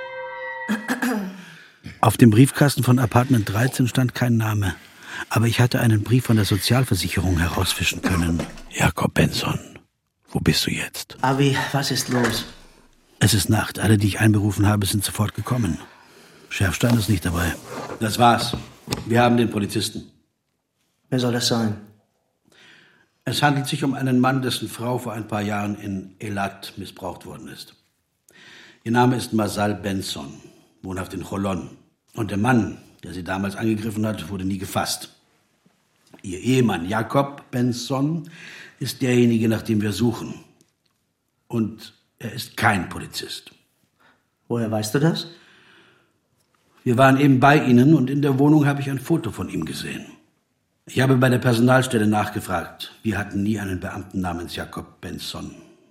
Auf dem Briefkasten von Apartment 13 stand kein Name. Aber ich hatte einen Brief von der Sozialversicherung herausfischen können. Jakob Benson, wo bist du jetzt? Avi, was ist los? Es ist Nacht. Alle, die ich einberufen habe, sind sofort gekommen. Schärfstein ist nicht dabei. Das war's. Wir haben den Polizisten. Wer soll das sein? Es handelt sich um einen Mann, dessen Frau vor ein paar Jahren in Eilat missbraucht worden ist. Ihr Name ist Masal Benson, wohnhaft in Cholon. Und der Mann, der sie damals angegriffen hat, wurde nie gefasst. Ihr Ehemann Jakob Benson ist derjenige, nach dem wir suchen. Und er ist kein Polizist. Woher weißt du das? Wir waren eben bei Ihnen und in der Wohnung habe ich ein Foto von ihm gesehen. Ich habe bei der Personalstelle nachgefragt. Wir hatten nie einen Beamten namens Jakob Benson.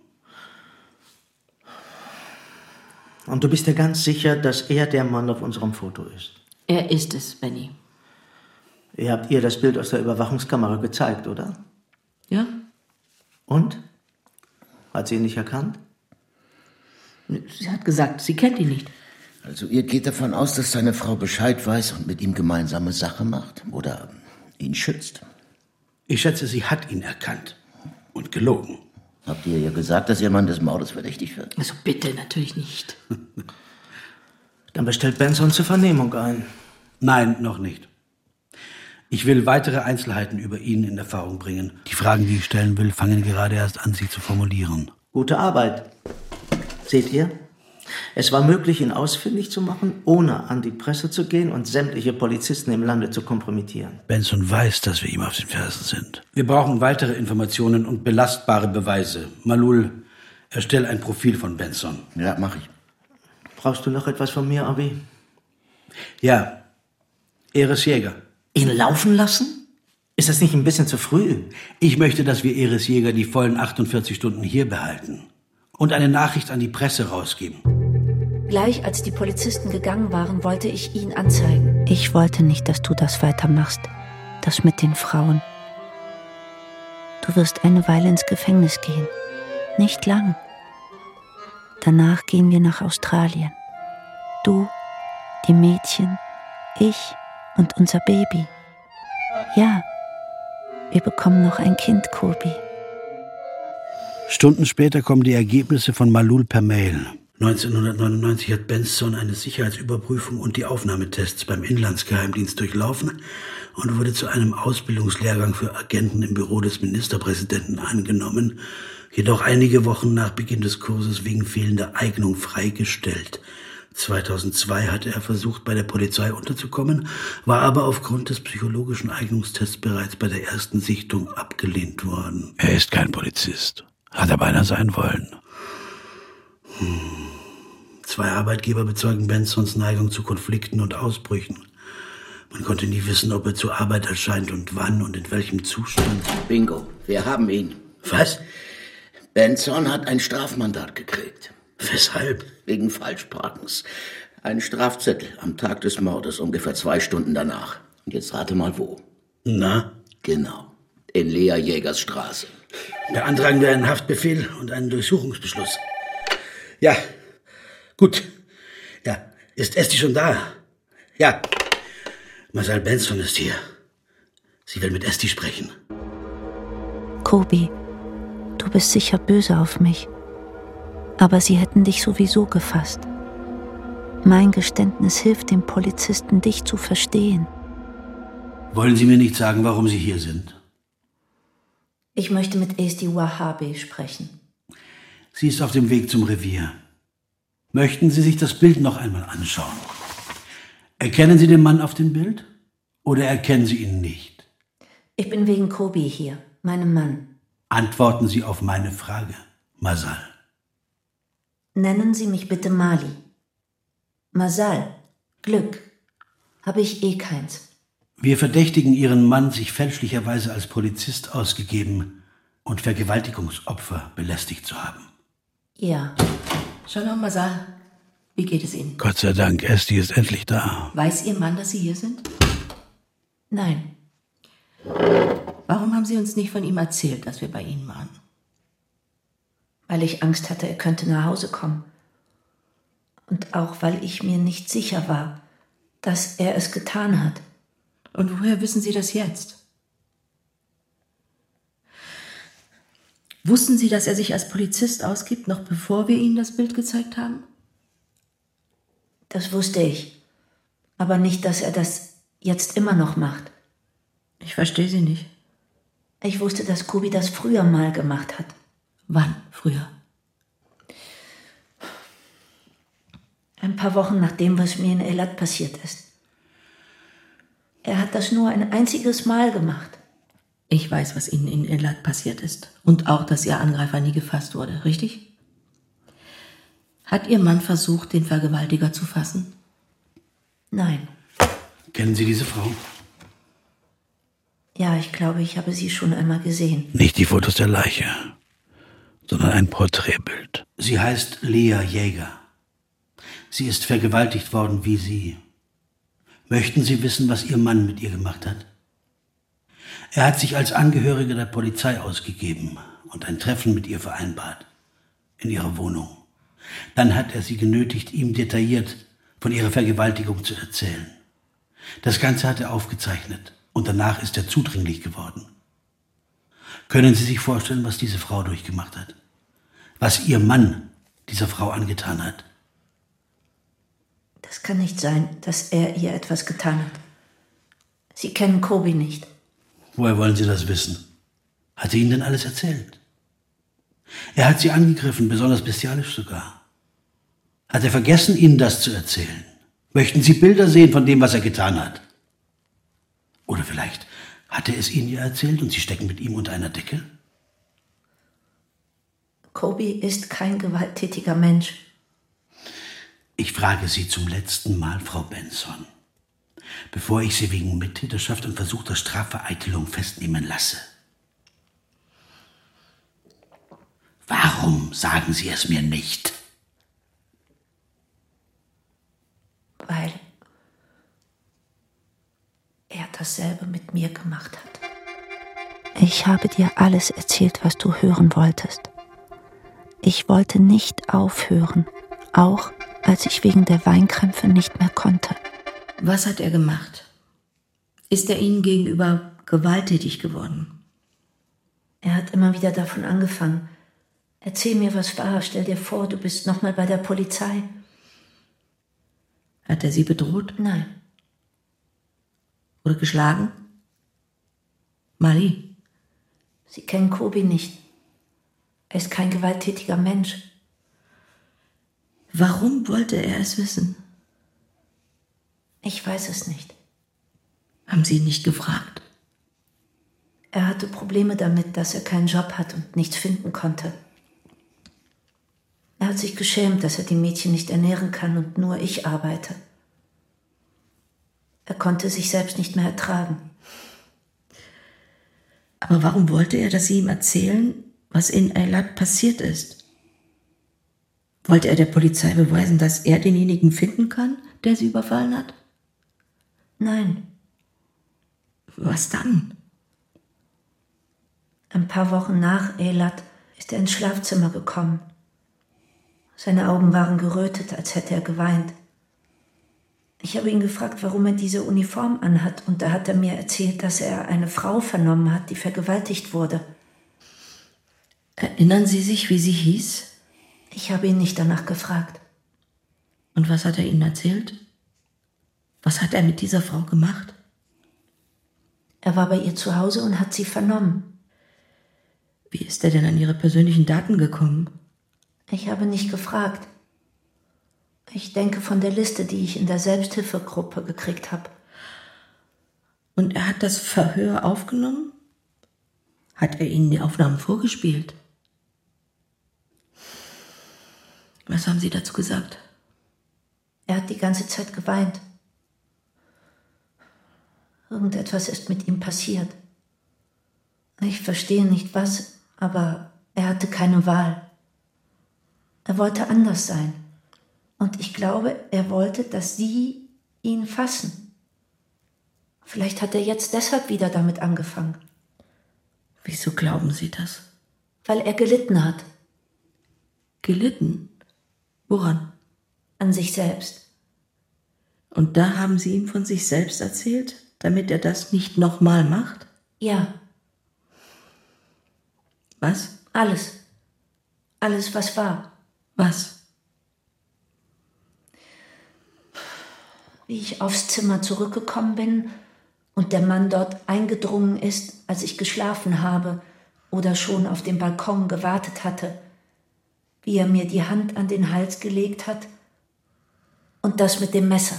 Und du bist dir ganz sicher, dass er der Mann auf unserem Foto ist? Er ist es, Benny. Ihr habt ihr das Bild aus der Überwachungskamera gezeigt, oder? Ja. Und? Hat sie ihn nicht erkannt? Sie hat gesagt, sie kennt ihn nicht. Also ihr geht davon aus, dass seine Frau Bescheid weiß und mit ihm gemeinsame Sache macht? Oder ihn schützt? Ich schätze, sie hat ihn erkannt und gelogen. Habt ihr ihr gesagt, dass ihr Mann des Mordes verdächtig wird? Also bitte, natürlich nicht. Dann bestellt Benson zur Vernehmung ein. Nein, noch nicht. Ich will weitere Einzelheiten über ihn in Erfahrung bringen. Die Fragen, die ich stellen will, fangen gerade erst an, sie zu formulieren. Gute Arbeit. Seht ihr? Es war möglich, ihn ausfindig zu machen, ohne an die Presse zu gehen und sämtliche Polizisten im Lande zu kompromittieren. Benson weiß, dass wir ihm auf den Fersen sind. Wir brauchen weitere Informationen und belastbare Beweise. Malul, erstell ein Profil von Benson. Ja, mach ich. Brauchst du noch etwas von mir, Abi? Ja, Eris Jäger. Ihn laufen lassen? Ist das nicht ein bisschen zu früh? Ich möchte, dass wir Eris Jäger die vollen 48 Stunden hier behalten und eine Nachricht an die Presse rausgeben. Gleich als die Polizisten gegangen waren, wollte ich ihn anzeigen. Ich wollte nicht, dass du das weitermachst. Das mit den Frauen. Du wirst eine Weile ins Gefängnis gehen. Nicht lang. Danach gehen wir nach Australien. Du, die Mädchen, ich und unser Baby. Ja, wir bekommen noch ein Kind, Kobi. Stunden später kommen die Ergebnisse von Malul per Mail. 1999 hat Benson eine Sicherheitsüberprüfung und die Aufnahmetests beim Inlandsgeheimdienst durchlaufen und wurde zu einem Ausbildungslehrgang für Agenten im Büro des Ministerpräsidenten angenommen, jedoch einige Wochen nach Beginn des Kurses wegen fehlender Eignung freigestellt. 2002 hatte er versucht, bei der Polizei unterzukommen, war aber aufgrund des psychologischen Eignungstests bereits bei der ersten Sichtung abgelehnt worden. Er ist kein Polizist, hat aber einer sein wollen. 2 Arbeitgeber bezeugen Bensons Neigung zu Konflikten und Ausbrüchen. Man konnte nie wissen, ob er zur Arbeit erscheint und wann und in welchem Zustand. Bingo, wir haben ihn. Was? Benson hat ein Strafmandat gekriegt. Weshalb? Wegen Falschparkens. Ein Strafzettel am Tag des Mordes, ungefähr 2 Stunden danach. Und jetzt rate mal wo. Na? Genau, in Lea Jägers Straße. Beantragen wir einen Haftbefehl und einen Durchsuchungsbeschluss. Ja, gut. Ja, ist Esti schon da? Ja. Marcel Benson ist hier. Sie will mit Esti sprechen. Kobi, du bist sicher böse auf mich. Aber sie hätten dich sowieso gefasst. Mein Geständnis hilft dem Polizisten, dich zu verstehen. Wollen Sie mir nicht sagen, warum Sie hier sind? Ich möchte mit Esti Wahabe sprechen. Sie ist auf dem Weg zum Revier. Möchten Sie sich das Bild noch einmal anschauen? Erkennen Sie den Mann auf dem Bild? Oder erkennen Sie ihn nicht? Ich bin wegen Kobi hier, meinem Mann. Antworten Sie auf meine Frage, Masal. Nennen Sie mich bitte Mali. Masal, Glück, habe ich eh keins. Wir verdächtigen Ihren Mann, sich fälschlicherweise als Polizist ausgegeben und Vergewaltigungsopfer belästigt zu haben. Ja. Shalom, Masal. Wie geht es Ihnen? Gott sei Dank, Esti ist endlich da. Weiß Ihr Mann, dass Sie hier sind? Nein. Warum haben Sie uns nicht von ihm erzählt, dass wir bei Ihnen waren? Weil ich Angst hatte, er könnte nach Hause kommen. Und auch, weil ich mir nicht sicher war, dass er es getan hat. Und woher wissen Sie das jetzt? Wussten Sie, dass er sich als Polizist ausgibt, noch bevor wir Ihnen das Bild gezeigt haben? Das wusste ich. Aber nicht, dass er das jetzt immer noch macht. Ich verstehe Sie nicht. Ich wusste, dass Kobi das früher mal gemacht hat. Wann früher? Ein paar Wochen nachdem, was mir in Eilat passiert ist. Er hat das nur ein einziges Mal gemacht. Ich weiß, was Ihnen in Eilat passiert ist. Und auch, dass Ihr Angreifer nie gefasst wurde, richtig? Hat Ihr Mann versucht, den Vergewaltiger zu fassen? Nein. Kennen Sie diese Frau? Ja, ich glaube, ich habe sie schon einmal gesehen. Nicht die Fotos der Leiche, sondern ein Porträtbild. Sie heißt Lea Jäger. Sie ist vergewaltigt worden wie Sie. Möchten Sie wissen, was Ihr Mann mit ihr gemacht hat? Er hat sich als Angehöriger der Polizei ausgegeben und ein Treffen mit ihr vereinbart. In ihrer Wohnung. Dann hat er sie genötigt, ihm detailliert von ihrer Vergewaltigung zu erzählen. Das Ganze hat er aufgezeichnet und danach ist er zudringlich geworden. Können Sie sich vorstellen, was diese Frau durchgemacht hat? Was Ihr Mann dieser Frau angetan hat? Das kann nicht sein, dass er ihr etwas getan hat. Sie kennen Kobi nicht. Woher wollen Sie das wissen? Hat er Ihnen denn alles erzählt? Er hat Sie angegriffen, besonders bestialisch sogar. Hat er vergessen, Ihnen das zu erzählen? Möchten Sie Bilder sehen von dem, was er getan hat? Oder vielleicht hat er es Ihnen ja erzählt und Sie stecken mit ihm unter einer Decke? Kobi ist kein gewalttätiger Mensch. Ich frage Sie zum letzten Mal, Frau Benson, bevor ich Sie wegen Mittäterschaft und versuchter Strafvereitelung festnehmen lasse. Warum sagen Sie es mir nicht? Weil er dasselbe mit mir gemacht hat. Ich habe dir alles erzählt, was du hören wolltest. Ich wollte nicht aufhören, auch als ich wegen der Weinkrämpfe nicht mehr konnte. Was hat er gemacht? Ist er Ihnen gegenüber gewalttätig geworden? Er hat immer wieder davon angefangen. Erzähl mir, was war. Stell dir vor, du bist nochmal bei der Polizei. Hat er Sie bedroht? Nein. Oder geschlagen? Marie? Sie kennen Kobi nicht. Er ist kein gewalttätiger Mensch. Warum wollte er es wissen? Ich weiß es nicht. Haben Sie ihn nicht gefragt? Er hatte Probleme damit, dass er keinen Job hat und nichts finden konnte. Er hat sich geschämt, dass er die Mädchen nicht ernähren kann und nur ich arbeite. Er konnte sich selbst nicht mehr ertragen. Aber warum wollte er, dass Sie ihm erzählen, was in Eilat passiert ist? Wollte er der Polizei beweisen, dass er denjenigen finden kann, der sie überfallen hat? Nein. Was dann? Ein paar Wochen nach Eilat ist er ins Schlafzimmer gekommen. Seine Augen waren gerötet, als hätte er geweint. Ich habe ihn gefragt, warum er diese Uniform anhat, und da hat er mir erzählt, dass er eine Frau vernommen hat, die vergewaltigt wurde. Erinnern Sie sich, wie sie hieß? Ich habe ihn nicht danach gefragt. Und was hat er Ihnen erzählt? Was hat er mit dieser Frau gemacht? Er war bei ihr zu Hause und hat sie vernommen. Wie ist er denn an Ihre persönlichen Daten gekommen? Ich habe nicht gefragt. Ich denke von der Liste, die ich in der Selbsthilfegruppe gekriegt habe. Und er hat das Verhör aufgenommen? Hat er Ihnen die Aufnahmen vorgespielt? Was haben Sie dazu gesagt? Er hat die ganze Zeit geweint. Irgendetwas ist mit ihm passiert. Ich verstehe nicht was, aber er hatte keine Wahl. Er wollte anders sein. Und ich glaube, er wollte, dass Sie ihn fassen. Vielleicht hat er jetzt deshalb wieder damit angefangen. Wieso glauben Sie das? Weil er gelitten hat. Gelitten? Woran? An sich selbst. Und da haben Sie ihm von sich selbst erzählt, damit er das nicht nochmal macht? Ja. Was? Alles. Alles, was war. Was? Wie ich aufs Zimmer zurückgekommen bin und der Mann dort eingedrungen ist, als ich geschlafen habe oder schon auf dem Balkon gewartet hatte, wie er mir die Hand an den Hals gelegt hat und das mit dem Messer.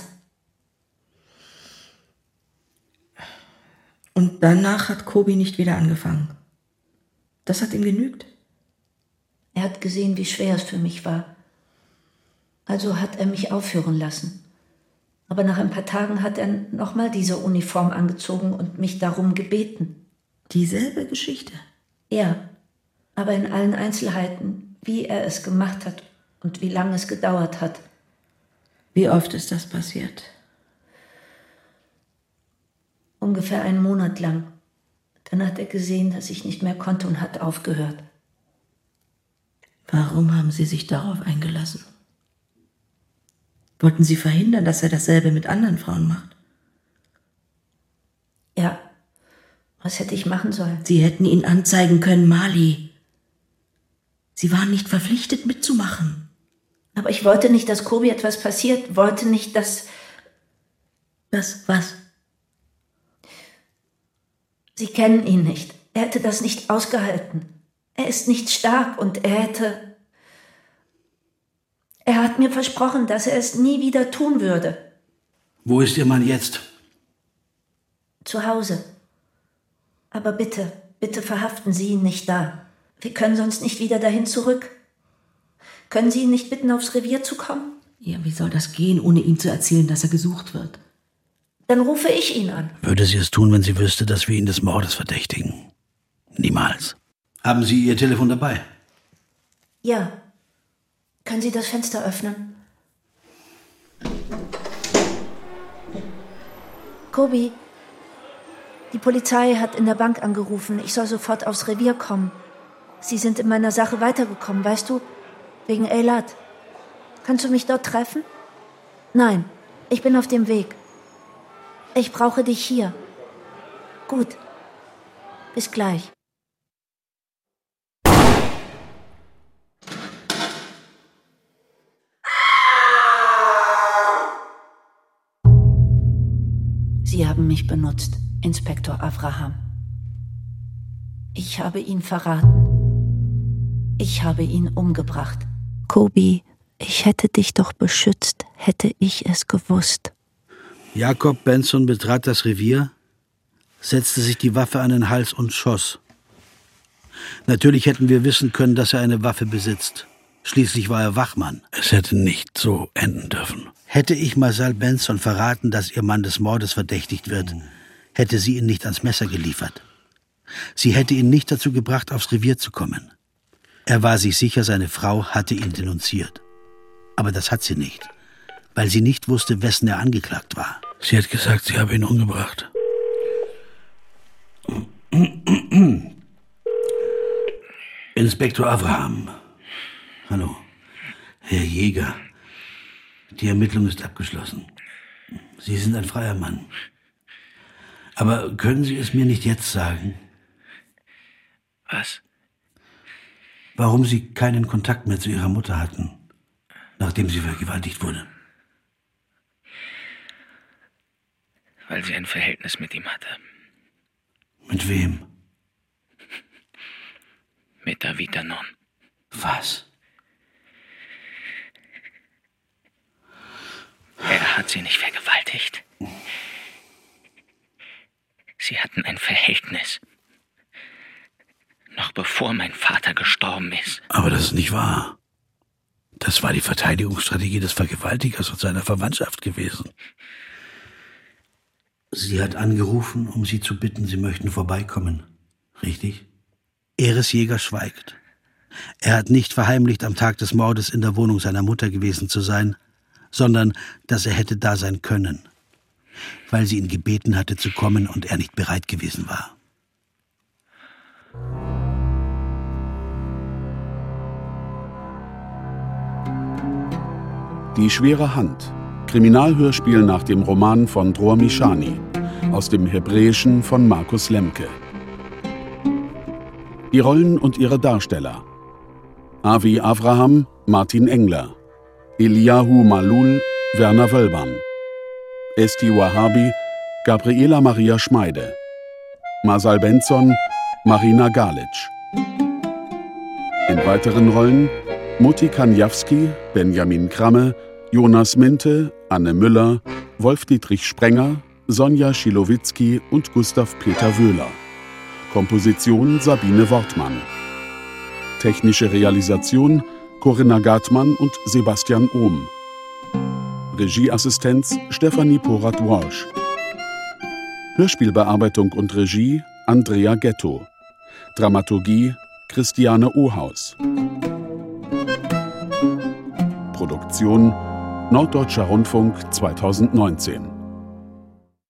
Und danach hat Kobi nicht wieder angefangen. Das hat ihm genügt? Er hat gesehen, wie schwer es für mich war. Also hat er mich aufhören lassen. Aber nach ein paar Tagen hat er nochmal diese Uniform angezogen und mich darum gebeten. Dieselbe Geschichte? Ja, aber in allen Einzelheiten, wie er es gemacht hat und wie lange es gedauert hat. Wie oft ist das passiert? Ungefähr einen Monat lang. Dann hat er gesehen, dass ich nicht mehr konnte und hat aufgehört. Warum haben Sie sich darauf eingelassen? Wollten Sie verhindern, dass er dasselbe mit anderen Frauen macht? Ja, Was hätte ich machen sollen? Sie hätten ihn anzeigen können, Marley. Sie waren nicht verpflichtet, mitzumachen. Aber ich wollte nicht, dass Kobi etwas passiert. Wollte nicht, dass... Das was? Sie kennen ihn nicht. Er hätte das nicht ausgehalten. Er ist nicht stark und er hat mir versprochen, dass er es nie wieder tun würde. Wo ist Ihr Mann jetzt? Zu Hause. Aber bitte, bitte verhaften Sie ihn nicht da. Wir können sonst nicht wieder dahin zurück. Können Sie ihn nicht bitten, aufs Revier zu kommen? Ja, wie soll das gehen, ohne ihm zu erzählen, dass er gesucht wird? Dann rufe ich ihn an. Würde sie es tun, wenn sie wüsste, dass wir ihn des Mordes verdächtigen? Niemals. Haben Sie Ihr Telefon dabei? Ja. Können Sie das Fenster öffnen? Kobi, die Polizei hat in der Bank angerufen. Ich soll sofort aufs Revier kommen. Sie sind in meiner Sache weitergekommen, weißt du? Wegen Eilat. Kannst du mich dort treffen? Nein, ich bin auf dem Weg. Ich brauche dich hier. Gut. Bis gleich. Sie haben mich benutzt, Inspektor Avraham. Ich habe ihn verraten. Ich habe ihn umgebracht. Kobi, ich hätte dich doch beschützt, hätte ich es gewusst. Jakob Benson betrat das Revier, setzte sich die Waffe an den Hals und schoss. Natürlich hätten wir wissen können, dass er eine Waffe besitzt. Schließlich war er Wachmann. Es hätte nicht so enden dürfen. Hätte ich Marcel Benson verraten, dass ihr Mann des Mordes verdächtigt wird, hätte sie ihn nicht ans Messer geliefert. Sie hätte ihn nicht dazu gebracht, aufs Revier zu kommen. Er war sich sicher, seine Frau hatte ihn denunziert. Aber das hat sie nicht, weil sie nicht wusste, wessen er angeklagt war. Sie hat gesagt, sie habe ihn umgebracht. Inspektor Avraham. Hallo. Herr Jäger. Die Ermittlung ist abgeschlossen. Sie sind ein freier Mann. Aber können Sie es mir nicht jetzt sagen? Was? Warum Sie keinen Kontakt mehr zu Ihrer Mutter hatten, nachdem sie vergewaltigt wurde? Weil sie ein Verhältnis mit ihm hatte. Mit wem? Mit David Danon. Was? Er hat sie nicht vergewaltigt. Sie hatten ein Verhältnis. Noch bevor mein Vater gestorben ist. Aber das ist nicht wahr. Das war die Verteidigungsstrategie des Vergewaltigers und seiner Verwandtschaft gewesen. Sie hat angerufen, um Sie zu bitten, Sie möchten vorbeikommen. Richtig? Eres Jäger schweigt. Er hat nicht verheimlicht, am Tag des Mordes in der Wohnung seiner Mutter gewesen zu sein, sondern dass er hätte da sein können, weil sie ihn gebeten hatte zu kommen und er nicht bereit gewesen war. Die schwere Hand. Kriminalhörspiel nach dem Roman von Dror Mishani, aus dem Hebräischen von Markus Lemke. Die Rollen und ihre Darsteller: Avi Avraham, Martin Engler; Eliyahu Malul, Werner Wöllbern; Esti Wahabi, Gabriela Maria Schmeide; Marcel Benson, Marina Galic. In weiteren Rollen Mutti Kanjawski, Benjamin Kramme, Jonas Minte, Anne Müller, Wolf-Dietrich Sprenger, Sonja Schilowitzki und Gustav Peter Wöhler. Komposition Sabine Wortmann. Technische Realisation Corinna Gartmann und Sebastian Ohm. Regieassistenz Stefanie Porat-Walsh. Hörspielbearbeitung und Regie Andrea Ghetto. Dramaturgie Christiane Ohaus. Produktion Norddeutscher Rundfunk 2019.